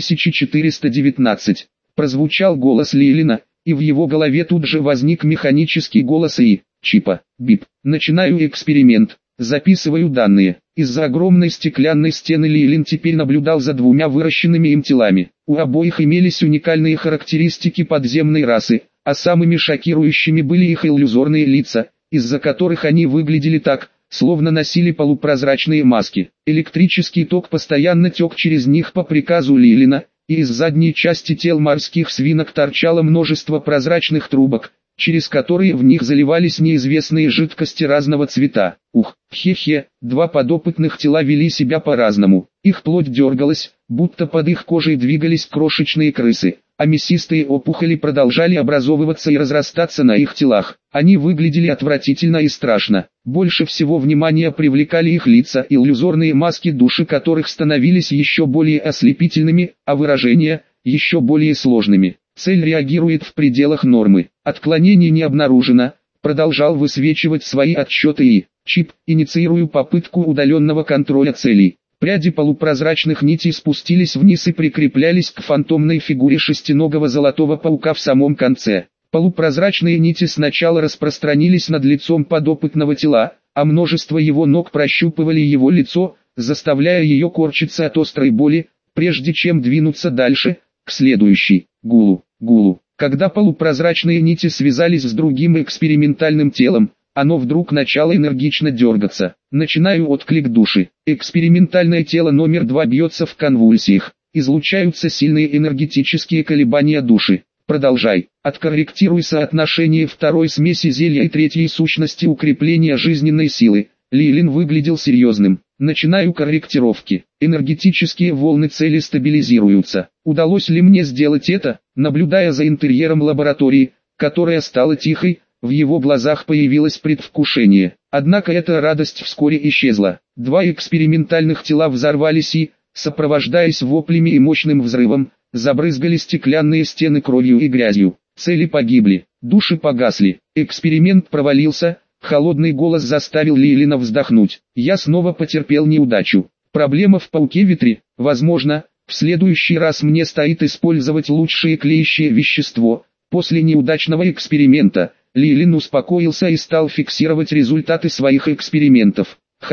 2419. Прозвучал голос Лилина, и в его голове тут же возник механический голос ИИ. Чипа, бип. Начинаю эксперимент. Записываю данные. Из-за огромной стеклянной стены Лилин теперь наблюдал за двумя выращенными им телами. У обоих имелись уникальные характеристики подземной расы, а самыми шокирующими были их иллюзорные лица, из-за которых они выглядели так, словно носили полупрозрачные маски. Электрический ток постоянно тек через них по приказу Лилина, и из задней части тел морских свинок торчало множество прозрачных трубок, через которые в них заливались неизвестные жидкости разного цвета. Ух, хе-хе, два подопытных тела вели себя по-разному. Их плоть дергалась, будто под их кожей двигались крошечные крысы, а мясистые опухоли продолжали образовываться и разрастаться на их телах. Они выглядели отвратительно и страшно. Больше всего внимания привлекали их лица и иллюзорные маски, души которых становились еще более ослепительными, а выражения – еще более сложными. Цель реагирует в пределах нормы. Отклонений не обнаружено. Продолжал высвечивать свои отчеты и чип. Инициирую попытку удаленного контроля целей. Пряди полупрозрачных нитей спустились вниз и прикреплялись к фантомной фигуре шестиногого золотого паука в самом конце. Полупрозрачные нити сначала распространились над лицом подопытного тела, а множество его ног прощупывали его лицо, заставляя ее корчиться от острой боли, прежде чем двинуться дальше, к следующей. Гулу. Когда полупрозрачные нити связались с другим экспериментальным телом, оно вдруг начало энергично дергаться. Начинаю отклик души. Экспериментальное тело номер 2 бьется в конвульсиях. Излучаются сильные энергетические колебания души. Продолжай. Откорректируй соотношение второй смеси зелья и третьей сущности укрепления жизненной силы. Лилин выглядел серьезным. Начинаю корректировки. Энергетические волны цели стабилизируются. Удалось ли мне сделать это? Наблюдая за интерьером лаборатории, которая стала тихой, в его глазах появилось предвкушение. Однако эта радость вскоре исчезла. Два экспериментальных тела взорвались и, сопровождаясь воплями и мощным взрывом, забрызгали стеклянные стены кровью и грязью. Цели погибли, души погасли. Эксперимент провалился. Холодный голос заставил Лилина вздохнуть. Я снова потерпел неудачу. Проблема в пауке-ветре. Возможно, в следующий раз мне стоит использовать лучшее клеящее вещество. После неудачного эксперимента, Лилин успокоился и стал фиксировать результаты своих экспериментов.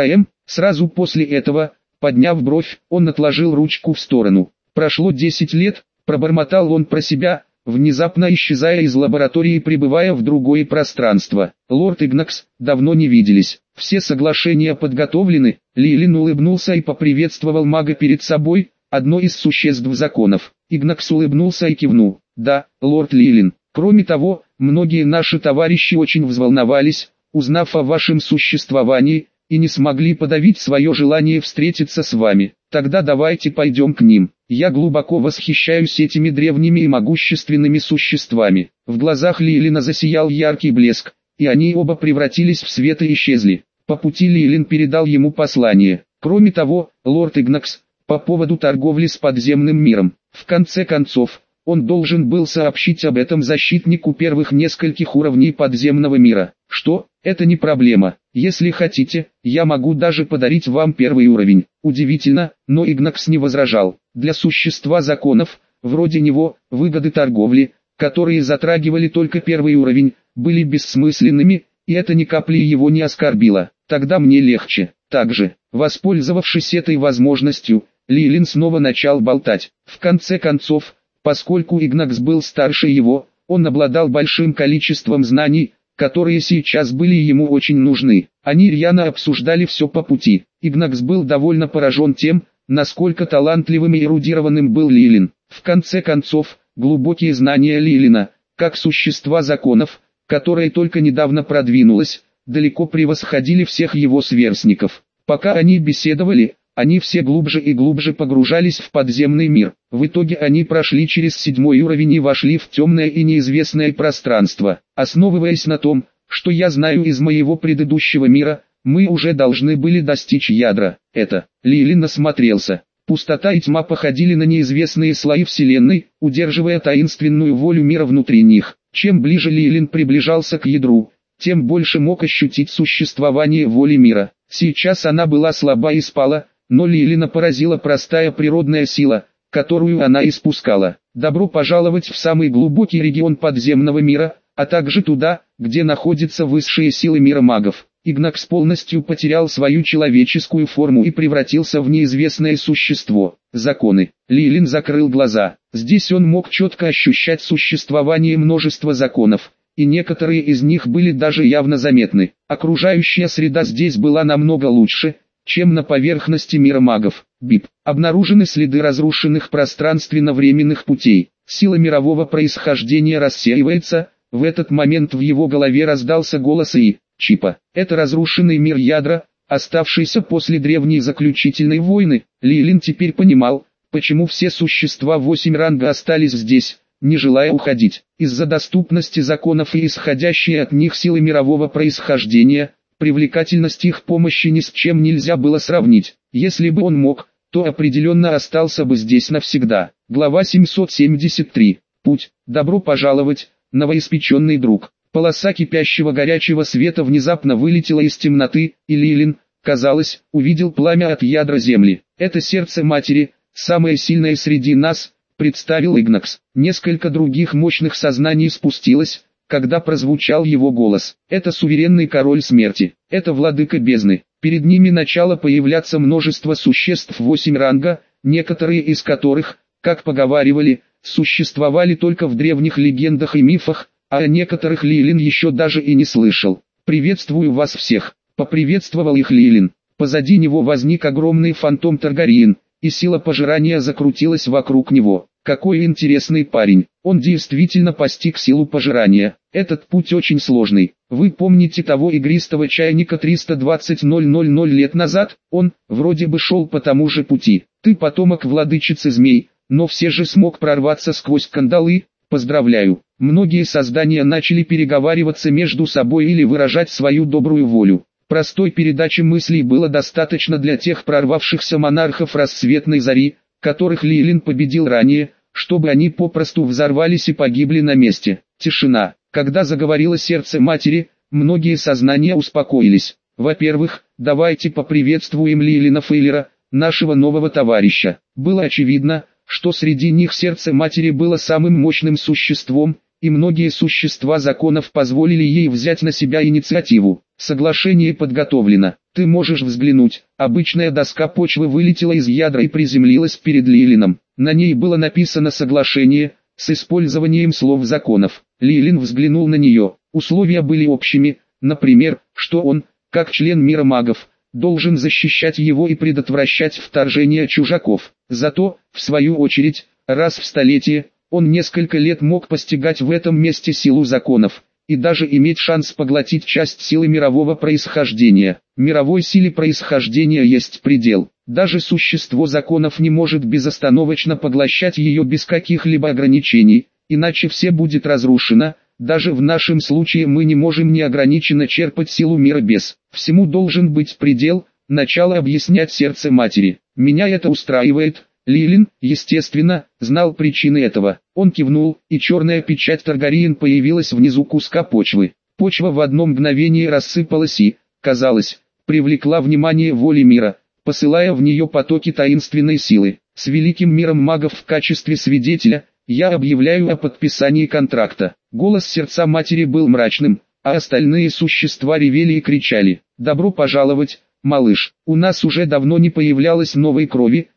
Сразу после этого, подняв бровь, он отложил ручку в сторону. Прошло 10 лет, пробормотал он про себя, внезапно исчезая из лаборатории и прибывая в другое пространство. Лорд Игнакс, давно не виделись. Все соглашения подготовлены. Лилин улыбнулся и поприветствовал мага перед собой, одно из существ законов. Игнакс улыбнулся и кивнул. Да, лорд Лилин. Кроме того, многие наши товарищи очень взволновались, узнав о вашем существовании, и не смогли подавить свое желание встретиться с вами. Тогда давайте пойдем к ним. Я глубоко восхищаюсь этими древними и могущественными существами. В глазах Лилина засиял яркий блеск, и они оба превратились в свет и исчезли. По пути Лилин передал ему послание. Кроме того, лорд Игнакс, по поводу торговли с подземным миром. В конце концов, он должен был сообщить об этом защитнику первых нескольких уровней подземного мира. Что? Это не проблема. Если хотите, я могу даже подарить вам первый уровень. Удивительно, но Игнакс не возражал. Для существа законов, вроде него, выгоды торговли, которые затрагивали только первый уровень, были бессмысленными, и это ни капли его не оскорбило. Тогда мне легче. Также, воспользовавшись этой возможностью, Лилин снова начал болтать. В конце концов, поскольку Игнакс был старше его, он обладал большим количеством знаний, которые сейчас были ему очень нужны. Они рьяно обсуждали все по пути. Игнакс был довольно поражен тем, насколько талантливым и эрудированным был Лилин. В конце концов, глубокие знания Лилина, как существа законов, которое только недавно продвинулось, далеко превосходили всех его сверстников. Пока они беседовали, они все глубже и глубже погружались в подземный мир. В итоге они прошли через 7-й уровень и вошли в темное и неизвестное пространство. Основываясь на том, что я знаю из моего предыдущего мира, мы уже должны были достичь ядра. Лилин осмотрелся. Пустота и тьма походили на неизвестные слои Вселенной, удерживая таинственную волю мира внутри них. Чем ближе Лилин приближался к ядру, тем больше мог ощутить существование воли мира. Сейчас она была слаба и спала, но Лилина поразила простая природная сила, которую она испускала. Добро пожаловать в самый глубокий регион подземного мира, а также туда, где находятся высшие силы мира магов. Игнакс полностью потерял свою человеческую форму и превратился в неизвестное существо. Законы. Лилин закрыл глаза. Здесь он мог четко ощущать существование множества законов, и некоторые из них были даже явно заметны. Окружающая среда здесь была намного лучше, чем на поверхности мира магов. БИП. Обнаружены следы разрушенных пространственно-временных путей. Сила мирового происхождения рассеивается. В этот момент в его голове раздался голос Чипа. Это разрушенный мир ядра, оставшийся после древней заключительной войны. Лилин теперь понимал, почему все существа 8 ранга остались здесь, не желая уходить. Из-за доступности законов и исходящей от них силы мирового происхождения, привлекательность их помощи ни с чем нельзя было сравнить. Если бы он мог, то определенно остался бы здесь навсегда. Глава 773. Путь. Добро пожаловать, новоиспеченный друг. Полоса кипящего горячего света внезапно вылетела из темноты, и Лилин, казалось, увидел пламя от ядра земли. Это сердце матери, самое сильное среди нас, представил Игнакс. Несколько других мощных сознаний спустилось, когда прозвучал его голос. Это суверенный король смерти. Это владыка бездны. Перед ними начало появляться множество существ 8 ранга, некоторые из которых, как поговаривали, существовали только в древних легендах и мифах, а о некоторых Лилин еще даже и не слышал. «Приветствую вас всех», — поприветствовал их Лилин. Позади него возник огромный фантом Таргариен, и сила пожирания закрутилась вокруг него. Какой интересный парень, он действительно постиг силу пожирания. Этот путь очень сложный. Вы помните того игристого чайника 320 лет назад? Он, вроде бы шел по тому же пути. Ты потомок владычицы змей, но все же смог прорваться сквозь кандалы. Поздравляю. Многие создания начали переговариваться между собой или выражать свою добрую волю. Простой передачи мыслей было достаточно для тех прорвавшихся монархов рассветной зари, которых Лилин победил ранее, чтобы они попросту взорвались и погибли на месте. Тишина. Когда заговорило сердце матери, многие сознания успокоились. Во-первых, давайте поприветствуем Лилина Фейлера, нашего нового товарища. Было очевидно, что среди них сердце матери было самым мощным существом, и многие существа законов позволили ей взять на себя инициативу. Соглашение подготовлено. Ты можешь взглянуть. Обычная доска почвы вылетела из ядра и приземлилась перед Лилином. На ней было написано соглашение, с использованием слов законов. Лилин взглянул на нее. Условия были общими, например, что он, как член мира магов, должен защищать его и предотвращать вторжение чужаков. Зато, в свою очередь, раз в столетие, он несколько лет мог постигать в этом месте силу законов, и даже иметь шанс поглотить часть силы мирового происхождения. Мировой силе происхождения есть предел. Даже существо законов не может безостановочно поглощать ее без каких-либо ограничений, иначе все будет разрушено. Даже в нашем случае мы не можем неограниченно черпать силу мира без. Всему должен быть предел, начало объяснять сердце матери. Меня это устраивает. Лилин, естественно, знал причины этого. Он кивнул, и черная печать Таргариен появилась внизу куска почвы. Почва в одно мгновение рассыпалась и, казалось, привлекла внимание воли мира, посылая в нее потоки таинственной силы. С великим миром магов в качестве свидетеля, я объявляю о подписании контракта. Голос сердца матери был мрачным, а остальные существа ревели и кричали. «Добро пожаловать, малыш, у нас уже давно не появлялось новой крови,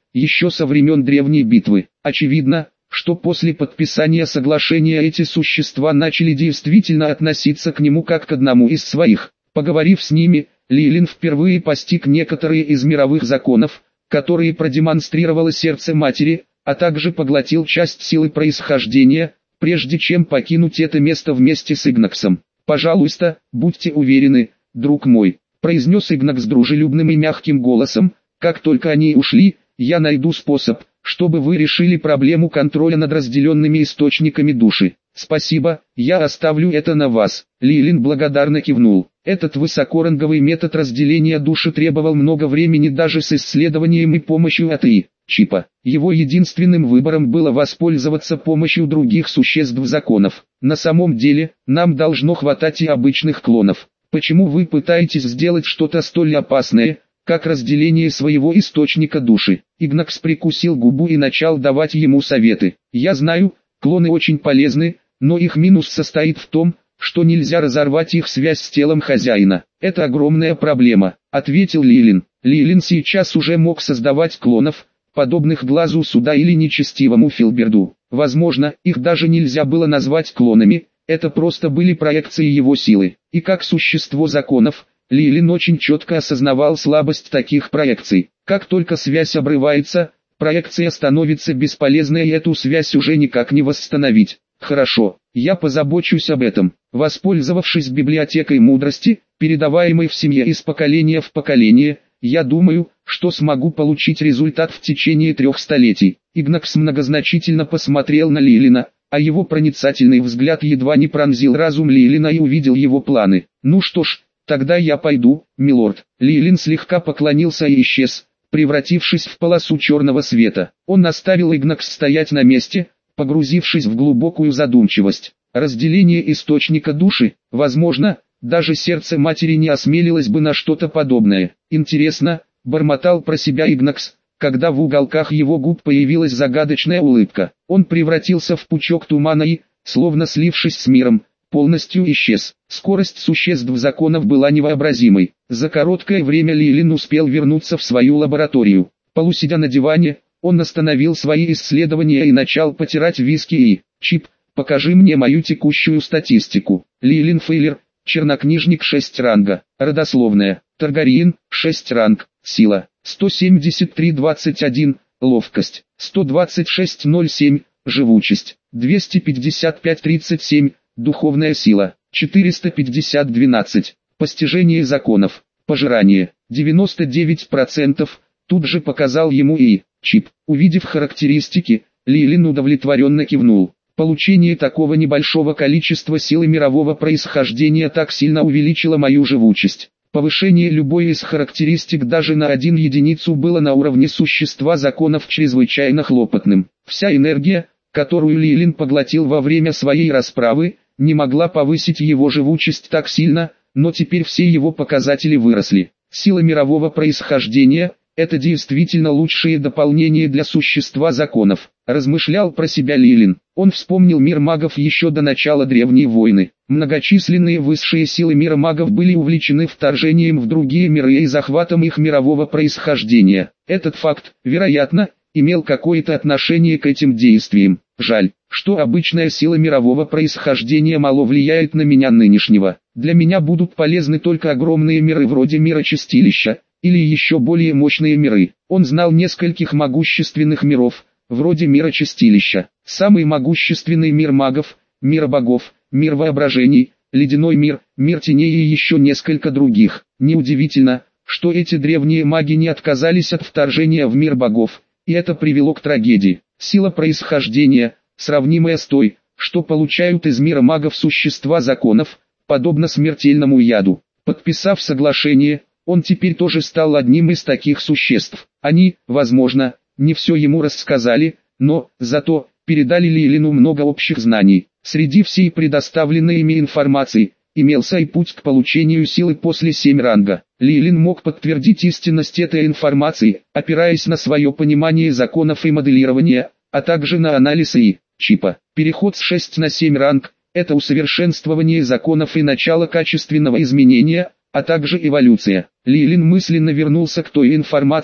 еще со времен древней битвы. Очевидно, что после подписания соглашения эти существа начали действительно относиться к нему как к одному из своих. Поговорив с ними, Лилин впервые постиг некоторые из мировых законов, которые продемонстрировало сердце матери, а также поглотил часть силы происхождения, прежде чем покинуть это место вместе с Игнаксом. «Пожалуйста, будьте уверены, друг мой», — произнес Игнакс дружелюбным и мягким голосом, «как только они ушли, я найду способ, чтобы вы решили проблему контроля над разделенными источниками души. Спасибо, я оставлю это на вас». Лилин благодарно кивнул. Этот высокоранговый метод разделения души требовал много времени даже с исследованием и помощью АТИ чипа. Его единственным выбором было воспользоваться помощью других существ законов. На самом деле, нам должно хватать и обычных клонов. Почему вы пытаетесь сделать что-то столь опасное, как разделение своего источника души? Игнакс прикусил губу и начал давать ему советы. Я знаю, клоны очень полезны, но их минус состоит в том, что нельзя разорвать их связь с телом хозяина. Это огромная проблема, ответил Лилин. Лилин сейчас уже мог создавать клонов, подобных глазу суда или нечестивому Филберду. Возможно, их даже нельзя было назвать клонами, это просто были проекции его силы. И как существо законов, Лилин очень четко осознавал слабость таких проекций. Как только связь обрывается, проекция становится бесполезной и эту связь уже никак не восстановить. Хорошо, я позабочусь об этом. Воспользовавшись библиотекой мудрости, передаваемой в семье из поколения в поколение, я думаю, что смогу получить результат в течение 3 столетий. Игнакс многозначительно посмотрел на Лилина, а его проницательный взгляд едва не пронзил разум Лилина и увидел его планы. Ну что ж, тогда я пойду, милорд. Лилин слегка поклонился и исчез, превратившись в полосу черного света. Он оставил Игнакс стоять на месте, погрузившись в глубокую задумчивость. Разделение источника души, возможно, даже сердце матери не осмелилось бы на что-то подобное. Интересно, бормотал про себя Игнакс, когда в уголках его губ появилась загадочная улыбка. Он превратился в пучок тумана и, словно слившись с миром, полностью исчез. Скорость существ законов была невообразимой. За короткое время Лилин успел вернуться в свою лабораторию. Полусидя на диване, он остановил свои исследования и начал потирать виски и «Чип, покажи мне мою текущую статистику». Лилин Фейлер, чернокнижник 6 ранга, родословная, Таргариен, 6 ранг, сила, 173-21, ловкость, 126-07, живучесть, 255-37, духовная сила, 450-12, постижение законов, пожирание, 99%, тут же показал ему и чип. Увидев характеристики, Лилин удовлетворенно кивнул. Получение такого небольшого количества силы мирового происхождения так сильно увеличило мою живучесть. Повышение любой из характеристик даже на 1 единицу было на уровне существа законов чрезвычайно хлопотным. Вся энергия, которую Лилин поглотил во время своей расправы, не могла повысить его живучесть так сильно, но теперь все его показатели выросли. Сила мирового происхождения – это действительно лучшее дополнение для существа законов, размышлял про себя Лилин. Он вспомнил мир магов еще до начала Древней войны. Многочисленные высшие силы мира магов были увлечены вторжением в другие миры и захватом их мирового происхождения. Этот факт, вероятно, имел какое-то отношение к этим действиям. Жаль, что обычная сила мирового происхождения мало влияет на меня нынешнего. Для меня будут полезны только огромные миры вроде мира Чистилища, или еще более мощные миры. Он знал нескольких могущественных миров, вроде мира Чистилища. Самый могущественный мир магов, мир богов, мир воображений, ледяной мир, мир теней и еще несколько других. Неудивительно, что эти древние маги не отказались от вторжения в мир богов, и это привело к трагедии. Сила происхождения, сравнимая с той, что получают из мира магов существа законов, подобно смертельному яду. Подписав соглашение, он теперь тоже стал одним из таких существ. Они, возможно, не все ему рассказали, но, зато, передали Лилину много общих знаний. Среди всей предоставленной ими информации, имелся и путь к получению силы после 7 ранга. Лилин мог подтвердить истинность этой информации, опираясь на свое понимание законов и моделирования, а также на анализ и чипа. Переход с 6 на 7 ранг – это усовершенствование законов и начало качественного изменения, а также эволюция. Лилин мысленно вернулся к той информации,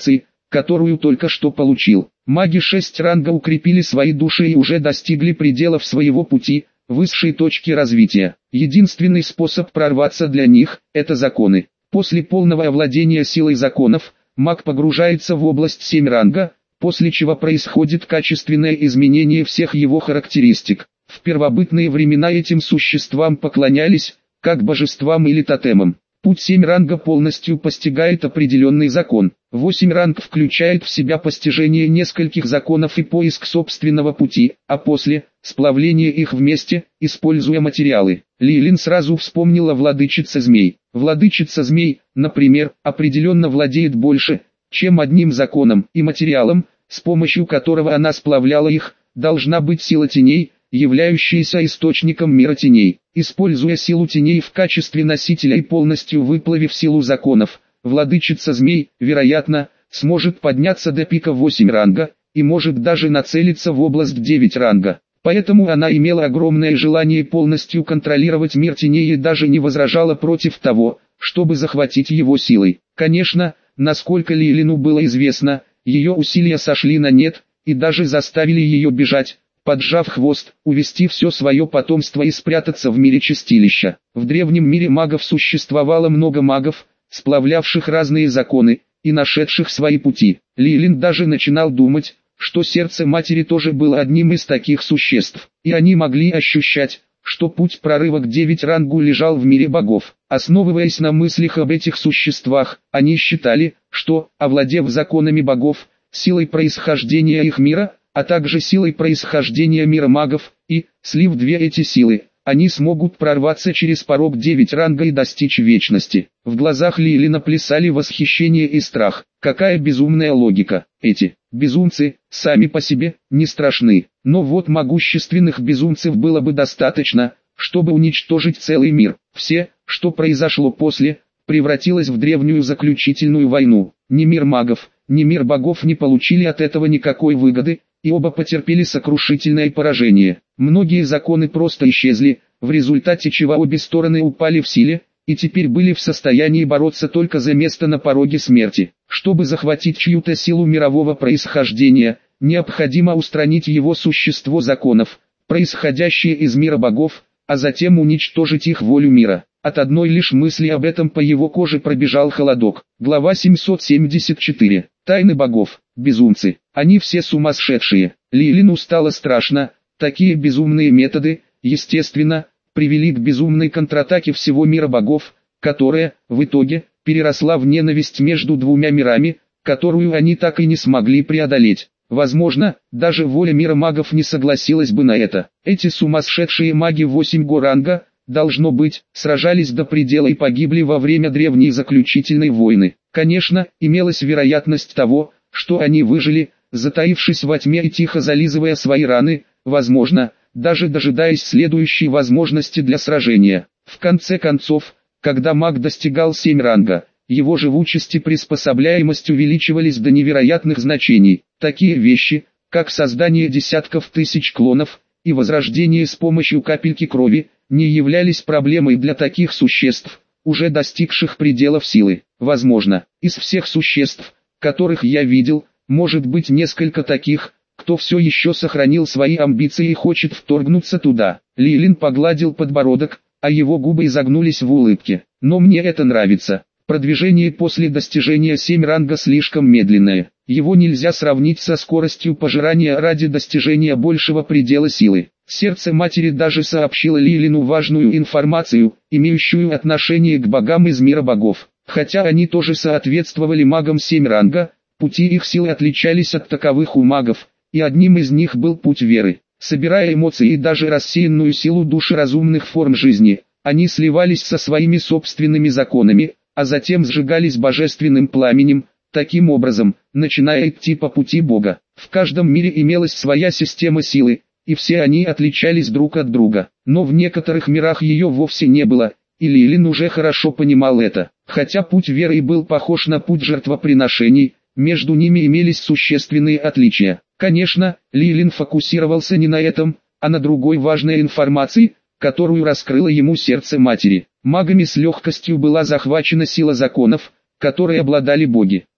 которую только что получил. Маги 6 ранга укрепили свои души и уже достигли пределов своего пути, высшей точки развития. Единственный способ прорваться для них – это законы. После полного овладения силой законов, маг погружается в область 7 ранга, после чего происходит качественное изменение всех его характеристик. В первобытные времена этим существам поклонялись, как божествам или тотемам. Путь 7 ранга полностью постигает определенный закон. 8 ранг включает в себя постижение нескольких законов и поиск собственного пути, а после – сплавление их вместе, используя материалы. Лилин сразу вспомнила владычица змей. Владычица змей, например, определенно владеет больше, чем одним законом и материалом, с помощью которого она сплавляла их, должна быть сила теней, являющаяся источником мира теней. Используя силу теней в качестве носителя и полностью выплавив силу законов, владычица змей, вероятно, сможет подняться до пика 8 ранга, и может даже нацелиться в область 9 ранга. Поэтому она имела огромное желание полностью контролировать мир теней и даже не возражала против того, чтобы захватить его силой. Конечно, насколько Лилину было известно, ее усилия сошли на нет, и даже заставили ее бежать, поджав хвост, увести все свое потомство и спрятаться в мире чистилища. В древнем мире магов существовало много магов, сплавлявших разные законы, и нашедших свои пути. Лилин даже начинал думать, что сердце матери тоже было одним из таких существ, и они могли ощущать, что путь прорыва к 9 рангу лежал в мире богов. Основываясь на мыслях об этих существах, они считали, что, овладев законами богов, силой происхождения их мира, а также силой происхождения мира магов, и, слив две эти силы, они смогут прорваться через порог 9 ранга и достичь вечности. В глазах Лилина плясали восхищение и страх. Какая безумная логика. Эти безумцы, сами по себе, не страшны. Но вот могущественных безумцев было бы достаточно, чтобы уничтожить целый мир. Все, что произошло после, превратилось в древнюю заключительную войну. Ни мир магов, ни мир богов не получили от этого никакой выгоды, и оба потерпели сокрушительное поражение. Многие законы просто исчезли, в результате чего обе стороны упали в силе, и теперь были в состоянии бороться только за место на пороге смерти. Чтобы захватить чью-то силу мирового происхождения, необходимо устранить его существо законов, происходящее из мира богов, а затем уничтожить их волю мира. От одной лишь мысли об этом по его коже пробежал холодок. Глава 774. Тайны богов. Безумцы. Они все сумасшедшие. Лилину стало страшно. Такие безумные методы, естественно, привели к безумной контратаке всего мира богов, которая, в итоге, переросла в ненависть между двумя мирами, которую они так и не смогли преодолеть. Возможно, даже воля мира магов не согласилась бы на это. Эти сумасшедшие маги 8 ранга, должно быть, сражались до предела и погибли во время древней заключительной войны. Конечно, имелась вероятность того, что они выжили, затаившись во тьме и тихо зализывая свои раны, возможно, даже дожидаясь следующей возможности для сражения. В конце концов, когда маг достигал 7 ранга, его живучесть и приспособляемость увеличивались до невероятных значений. Такие вещи, как создание десятков тысяч клонов и возрождение с помощью капельки крови, не являлись проблемой для таких существ, уже достигших пределов силы. Возможно, из всех существ, которых я видел, может быть несколько таких, кто все еще сохранил свои амбиции и хочет вторгнуться туда. Лилин погладил подбородок, а его губы изогнулись в улыбке. Но мне это нравится. Продвижение после достижения 7 ранга слишком медленное. Его нельзя сравнить со скоростью пожирания ради достижения большего предела силы. Сердце матери даже сообщило Лилину важную информацию, имеющую отношение к богам из мира богов. Хотя они тоже соответствовали магам 7 ранга, пути их силы отличались от таковых у магов, и одним из них был путь веры. Собирая эмоции и даже рассеянную силу души разумных форм жизни, они сливались со своими собственными законами, а затем сжигались божественным пламенем, таким образом, начиная идти по пути Бога. В каждом мире имелась своя система силы, и все они отличались друг от друга. Но в некоторых мирах ее вовсе не было, и Лилин уже хорошо понимал это. Хотя путь веры был похож на путь жертвоприношений, между ними имелись существенные отличия. Конечно, Лилин фокусировался не на этом, а на другой важной информации, которую раскрыло ему сердце матери. Магами с легкостью была захвачена сила законов, которой обладали боги.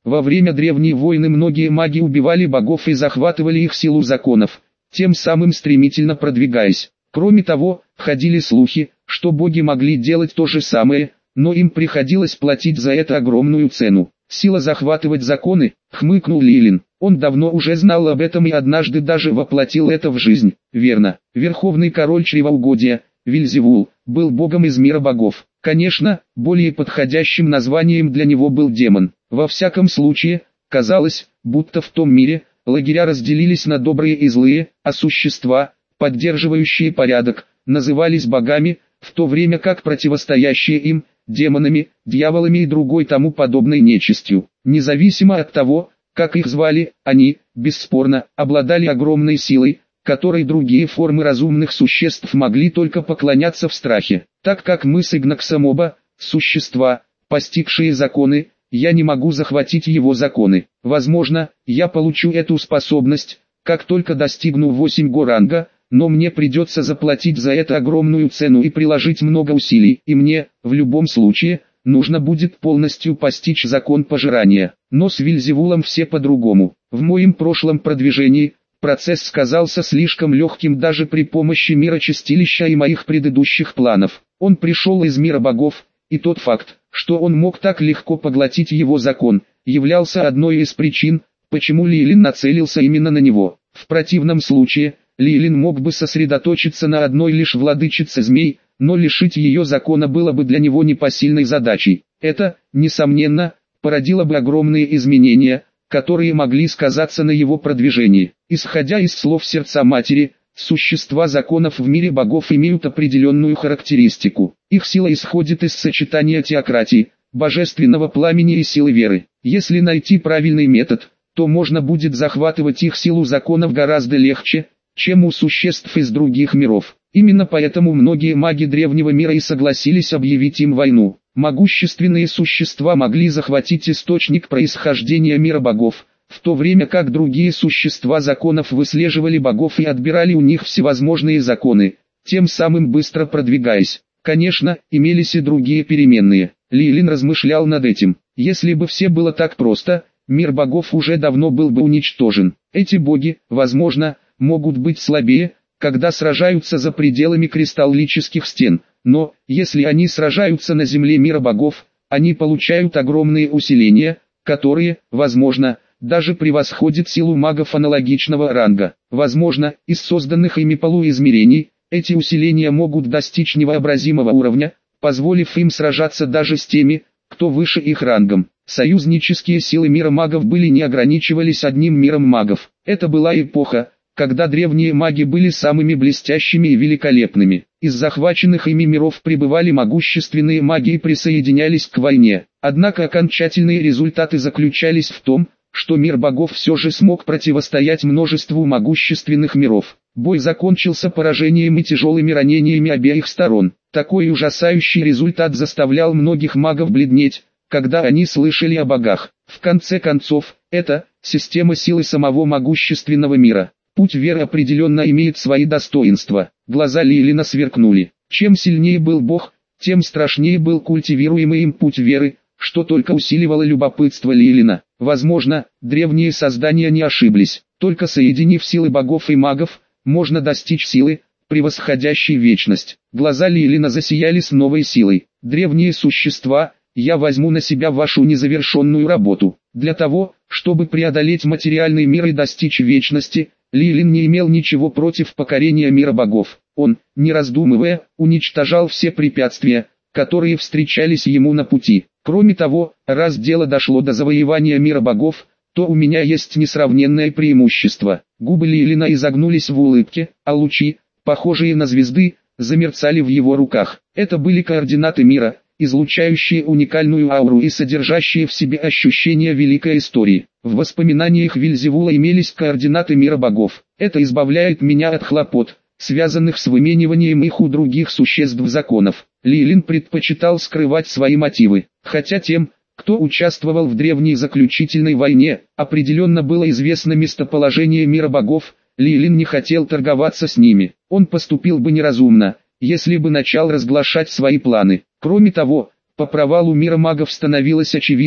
Во время древней войны многие маги убивали богов и захватывали их силу законов, тем самым стремительно продвигаясь. Кроме того, ходили слухи, что боги могли делать то же самое, но им приходилось платить за это огромную цену. «Сила захватывать законы», — хмыкнул Лилин. Он давно уже знал об этом и однажды даже воплотил это в жизнь. Верно, верховный король чревоугодия, Вельзевул, был богом из мира богов. Конечно, более подходящим названием для него был демон. Во всяком случае, казалось, будто в том мире, лагеря разделились на добрые и злые, а существа, поддерживающие порядок, назывались богами, в то время как противостоящие им, демонами, дьяволами и другой тому подобной нечистью. Независимо от того, как их звали, они, бесспорно, обладали огромной силой, которой другие формы разумных существ могли только поклоняться в страхе. Так как мы с Игнаксом оба, существа, постигшие законы, я не могу захватить его законы. Возможно, я получу эту способность, как только достигну 8 ранга, но мне придется заплатить за это огромную цену и приложить много усилий, и мне, в любом случае, нужно будет полностью постичь закон пожирания. Но с Вельзевулом все по-другому. В моем прошлом продвижении, процесс казался слишком легким даже при помощи мира чистилища и моих предыдущих планов. Он пришел из мира богов, и тот факт, что он мог так легко поглотить его закон, являлся одной из причин, почему Лилин нацелился именно на него. В противном случае, Лилин мог бы сосредоточиться на одной лишь владычице змей, но лишить ее закона было бы для него непосильной задачей. Это, несомненно, породило бы огромные изменения, которые могли сказаться на его продвижении. Исходя из слов сердца матери, существа законов в мире богов имеют определенную характеристику. Их сила исходит из сочетания теократии, божественного пламени и силы веры. Если найти правильный метод, то можно будет захватывать их силу законов гораздо легче, чем у существ из других миров. Именно поэтому многие маги древнего мира и согласились объявить им войну. Могущественные существа могли захватить источник происхождения мира богов, в то время как другие существа законов выслеживали богов и отбирали у них всевозможные законы, тем самым быстро продвигаясь. Конечно, имелись и другие переменные. Лилин размышлял над этим. Если бы все было так просто, мир богов уже давно был бы уничтожен. Эти боги, возможно, могут быть слабее, когда сражаются за пределами кристаллических стен, но, если они сражаются на земле мира богов, они получают огромные усиления, которые, возможно, даже превосходят силу магов аналогичного ранга. Возможно, из созданных ими полуизмерений, эти усиления могут достичь невообразимого уровня, позволив им сражаться даже с теми, кто выше их рангом. Союзнические силы мира магов не ограничивались одним миром магов. Это была эпоха, когда древние маги были самыми блестящими и великолепными. Из захваченных ими миров прибывали могущественные маги и присоединялись к войне. Однако окончательные результаты заключались в том, что мир богов все же смог противостоять множеству могущественных миров. Бой закончился поражением и тяжелыми ранениями обеих сторон. Такой ужасающий результат заставлял многих магов бледнеть, когда они слышали о богах. В конце концов, это система силы самого могущественного мира. Путь веры определенно имеет свои достоинства. Глаза Лилина сверкнули. Чем сильнее был Бог, тем страшнее был культивируемый им путь веры, что только усиливало любопытство Лилина. Возможно, древние создания не ошиблись. Только соединив силы богов и магов, можно достичь силы, превосходящей вечность. Глаза Лилина засияли с новой силой. Древние существа, я возьму на себя вашу незавершенную работу. Для того, чтобы преодолеть материальный мир и достичь вечности, Лилин не имел ничего против покорения мира богов. Он, не раздумывая, уничтожал все препятствия, которые встречались ему на пути. Кроме того, раз дело дошло до завоевания мира богов, то у меня есть несравненное преимущество. Губы Лилина изогнулись в улыбке, а лучи, похожие на звезды, замерцали в его руках. Это были координаты мира, излучающие уникальную ауру и содержащие в себе ощущение великой истории. В воспоминаниях Вельзевула имелись координаты мира богов. Это избавляет меня от хлопот, связанных с вымениванием их у других существ законов. Лилин предпочитал скрывать свои мотивы, хотя тем, кто участвовал в древней заключительной войне, определенно было известно местоположение мира богов. Лилин не хотел торговаться с ними. Он поступил бы неразумно, если бы начал разглашать свои планы. Кроме того, по провалу мира магов становилось очевидно,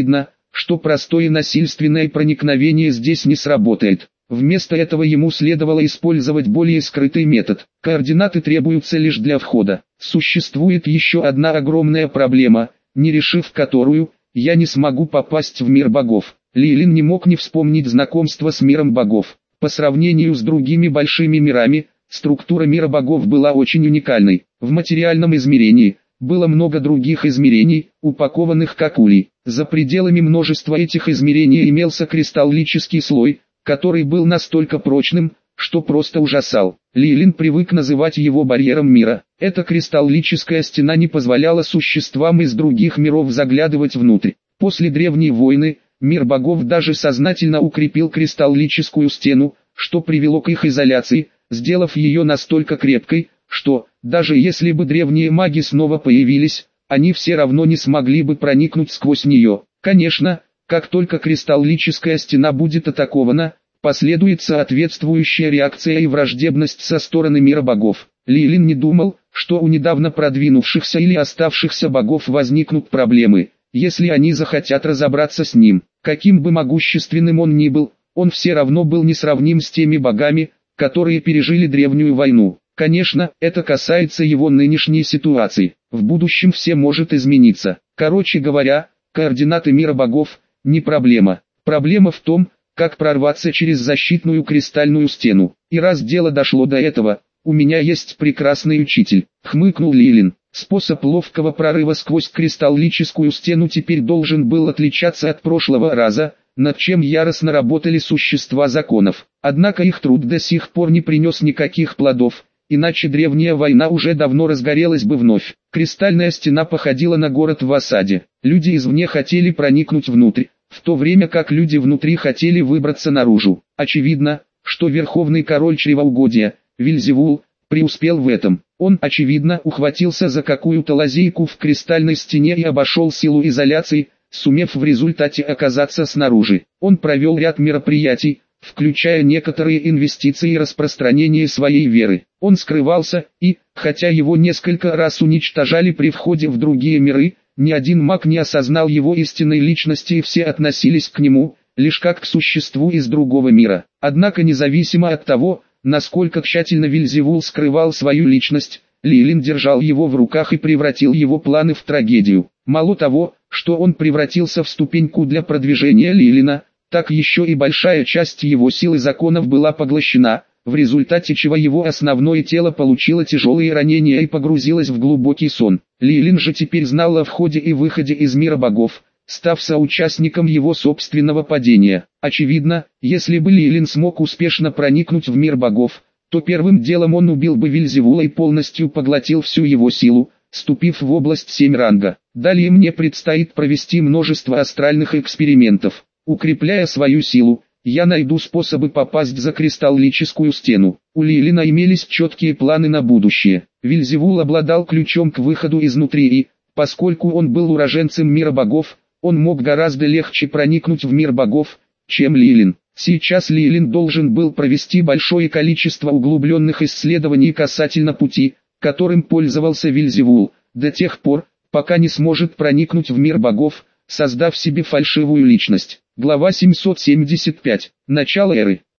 что простое насильственное проникновение здесь не сработает. Вместо этого ему следовало использовать более скрытый метод. Координаты требуются лишь для входа. Существует еще одна огромная проблема, не решив которую, я не смогу попасть в мир богов. Лилин не мог не вспомнить знакомство с миром богов. По сравнению с другими большими мирами, структура мира богов была очень уникальной. В материальном измерении было много других измерений, упакованных как улей. За пределами множества этих измерений имелся кристаллический слой, который был настолько прочным, что просто ужасал. Лилин привык называть его барьером мира. Эта кристаллическая стена не позволяла существам из других миров заглядывать внутрь. После древней войны, мир богов даже сознательно укрепил кристаллическую стену, что привело к их изоляции, сделав ее настолько крепкой, что, даже если бы древние маги снова появились, они все равно не смогли бы проникнуть сквозь нее. Конечно, как только кристаллическая стена будет атакована, последует соответствующая реакция и враждебность со стороны мира богов. Лилин не думал, что у недавно продвинувшихся или оставшихся богов возникнут проблемы, если они захотят разобраться с ним. Каким бы могущественным он ни был, он все равно был несравним с теми богами, которые пережили древнюю войну. Конечно, это касается его нынешней ситуации. В будущем все может измениться. Короче говоря, координаты мира богов – не проблема. Проблема в том, как прорваться через защитную кристальную стену. И раз дело дошло до этого, у меня есть прекрасный учитель, хмыкнул Лилин. Способ ловкого прорыва сквозь кристаллическую стену теперь должен был отличаться от прошлого раза, над чем яростно работали существа законов. Однако их труд до сих пор не принес никаких плодов, иначе древняя война уже давно разгорелась бы вновь. Кристальная стена походила на город в осаде. Люди извне хотели проникнуть внутрь, в то время как люди внутри хотели выбраться наружу. Очевидно, что верховный король чревоугодия, Вельзевул, преуспел в этом. Он, очевидно, ухватился за какую-то лазейку в кристальной стене и обошел силу изоляции, сумев в результате оказаться снаружи. Он провел ряд мероприятий, включая некоторые инвестиции и распространение своей веры. Он скрывался, и, хотя его несколько раз уничтожали при входе в другие миры, ни один маг не осознал его истинной личности и все относились к нему, лишь как к существу из другого мира. Однако независимо от того, насколько тщательно Вельзевул скрывал свою личность, Лилин держал его в руках и превратил его планы в трагедию. Мало того, что он превратился в ступеньку для продвижения Лилина, так еще и большая часть его сил и законов была поглощена, в результате чего его основное тело получило тяжелые ранения и погрузилось в глубокий сон. Лилин же теперь знал о входе и выходе из мира богов, став соучастником его собственного падения. Очевидно, если бы Лилин смог успешно проникнуть в мир богов, то первым делом он убил бы Вельзевула и полностью поглотил всю его силу, ступив в область 7 ранга. Далее мне предстоит провести множество астральных экспериментов. Укрепляя свою силу, я найду способы попасть за кристаллическую стену. У Лилина имелись четкие планы на будущее. Вельзевул обладал ключом к выходу изнутри и, поскольку он был уроженцем мира богов, он мог гораздо легче проникнуть в мир богов, чем Лилин. Сейчас Лилин должен был провести большое количество углубленных исследований касательно пути, которым пользовался Вельзевул, до тех пор, пока не сможет проникнуть в мир богов, создав себе фальшивую личность. Глава 775. Начало эры.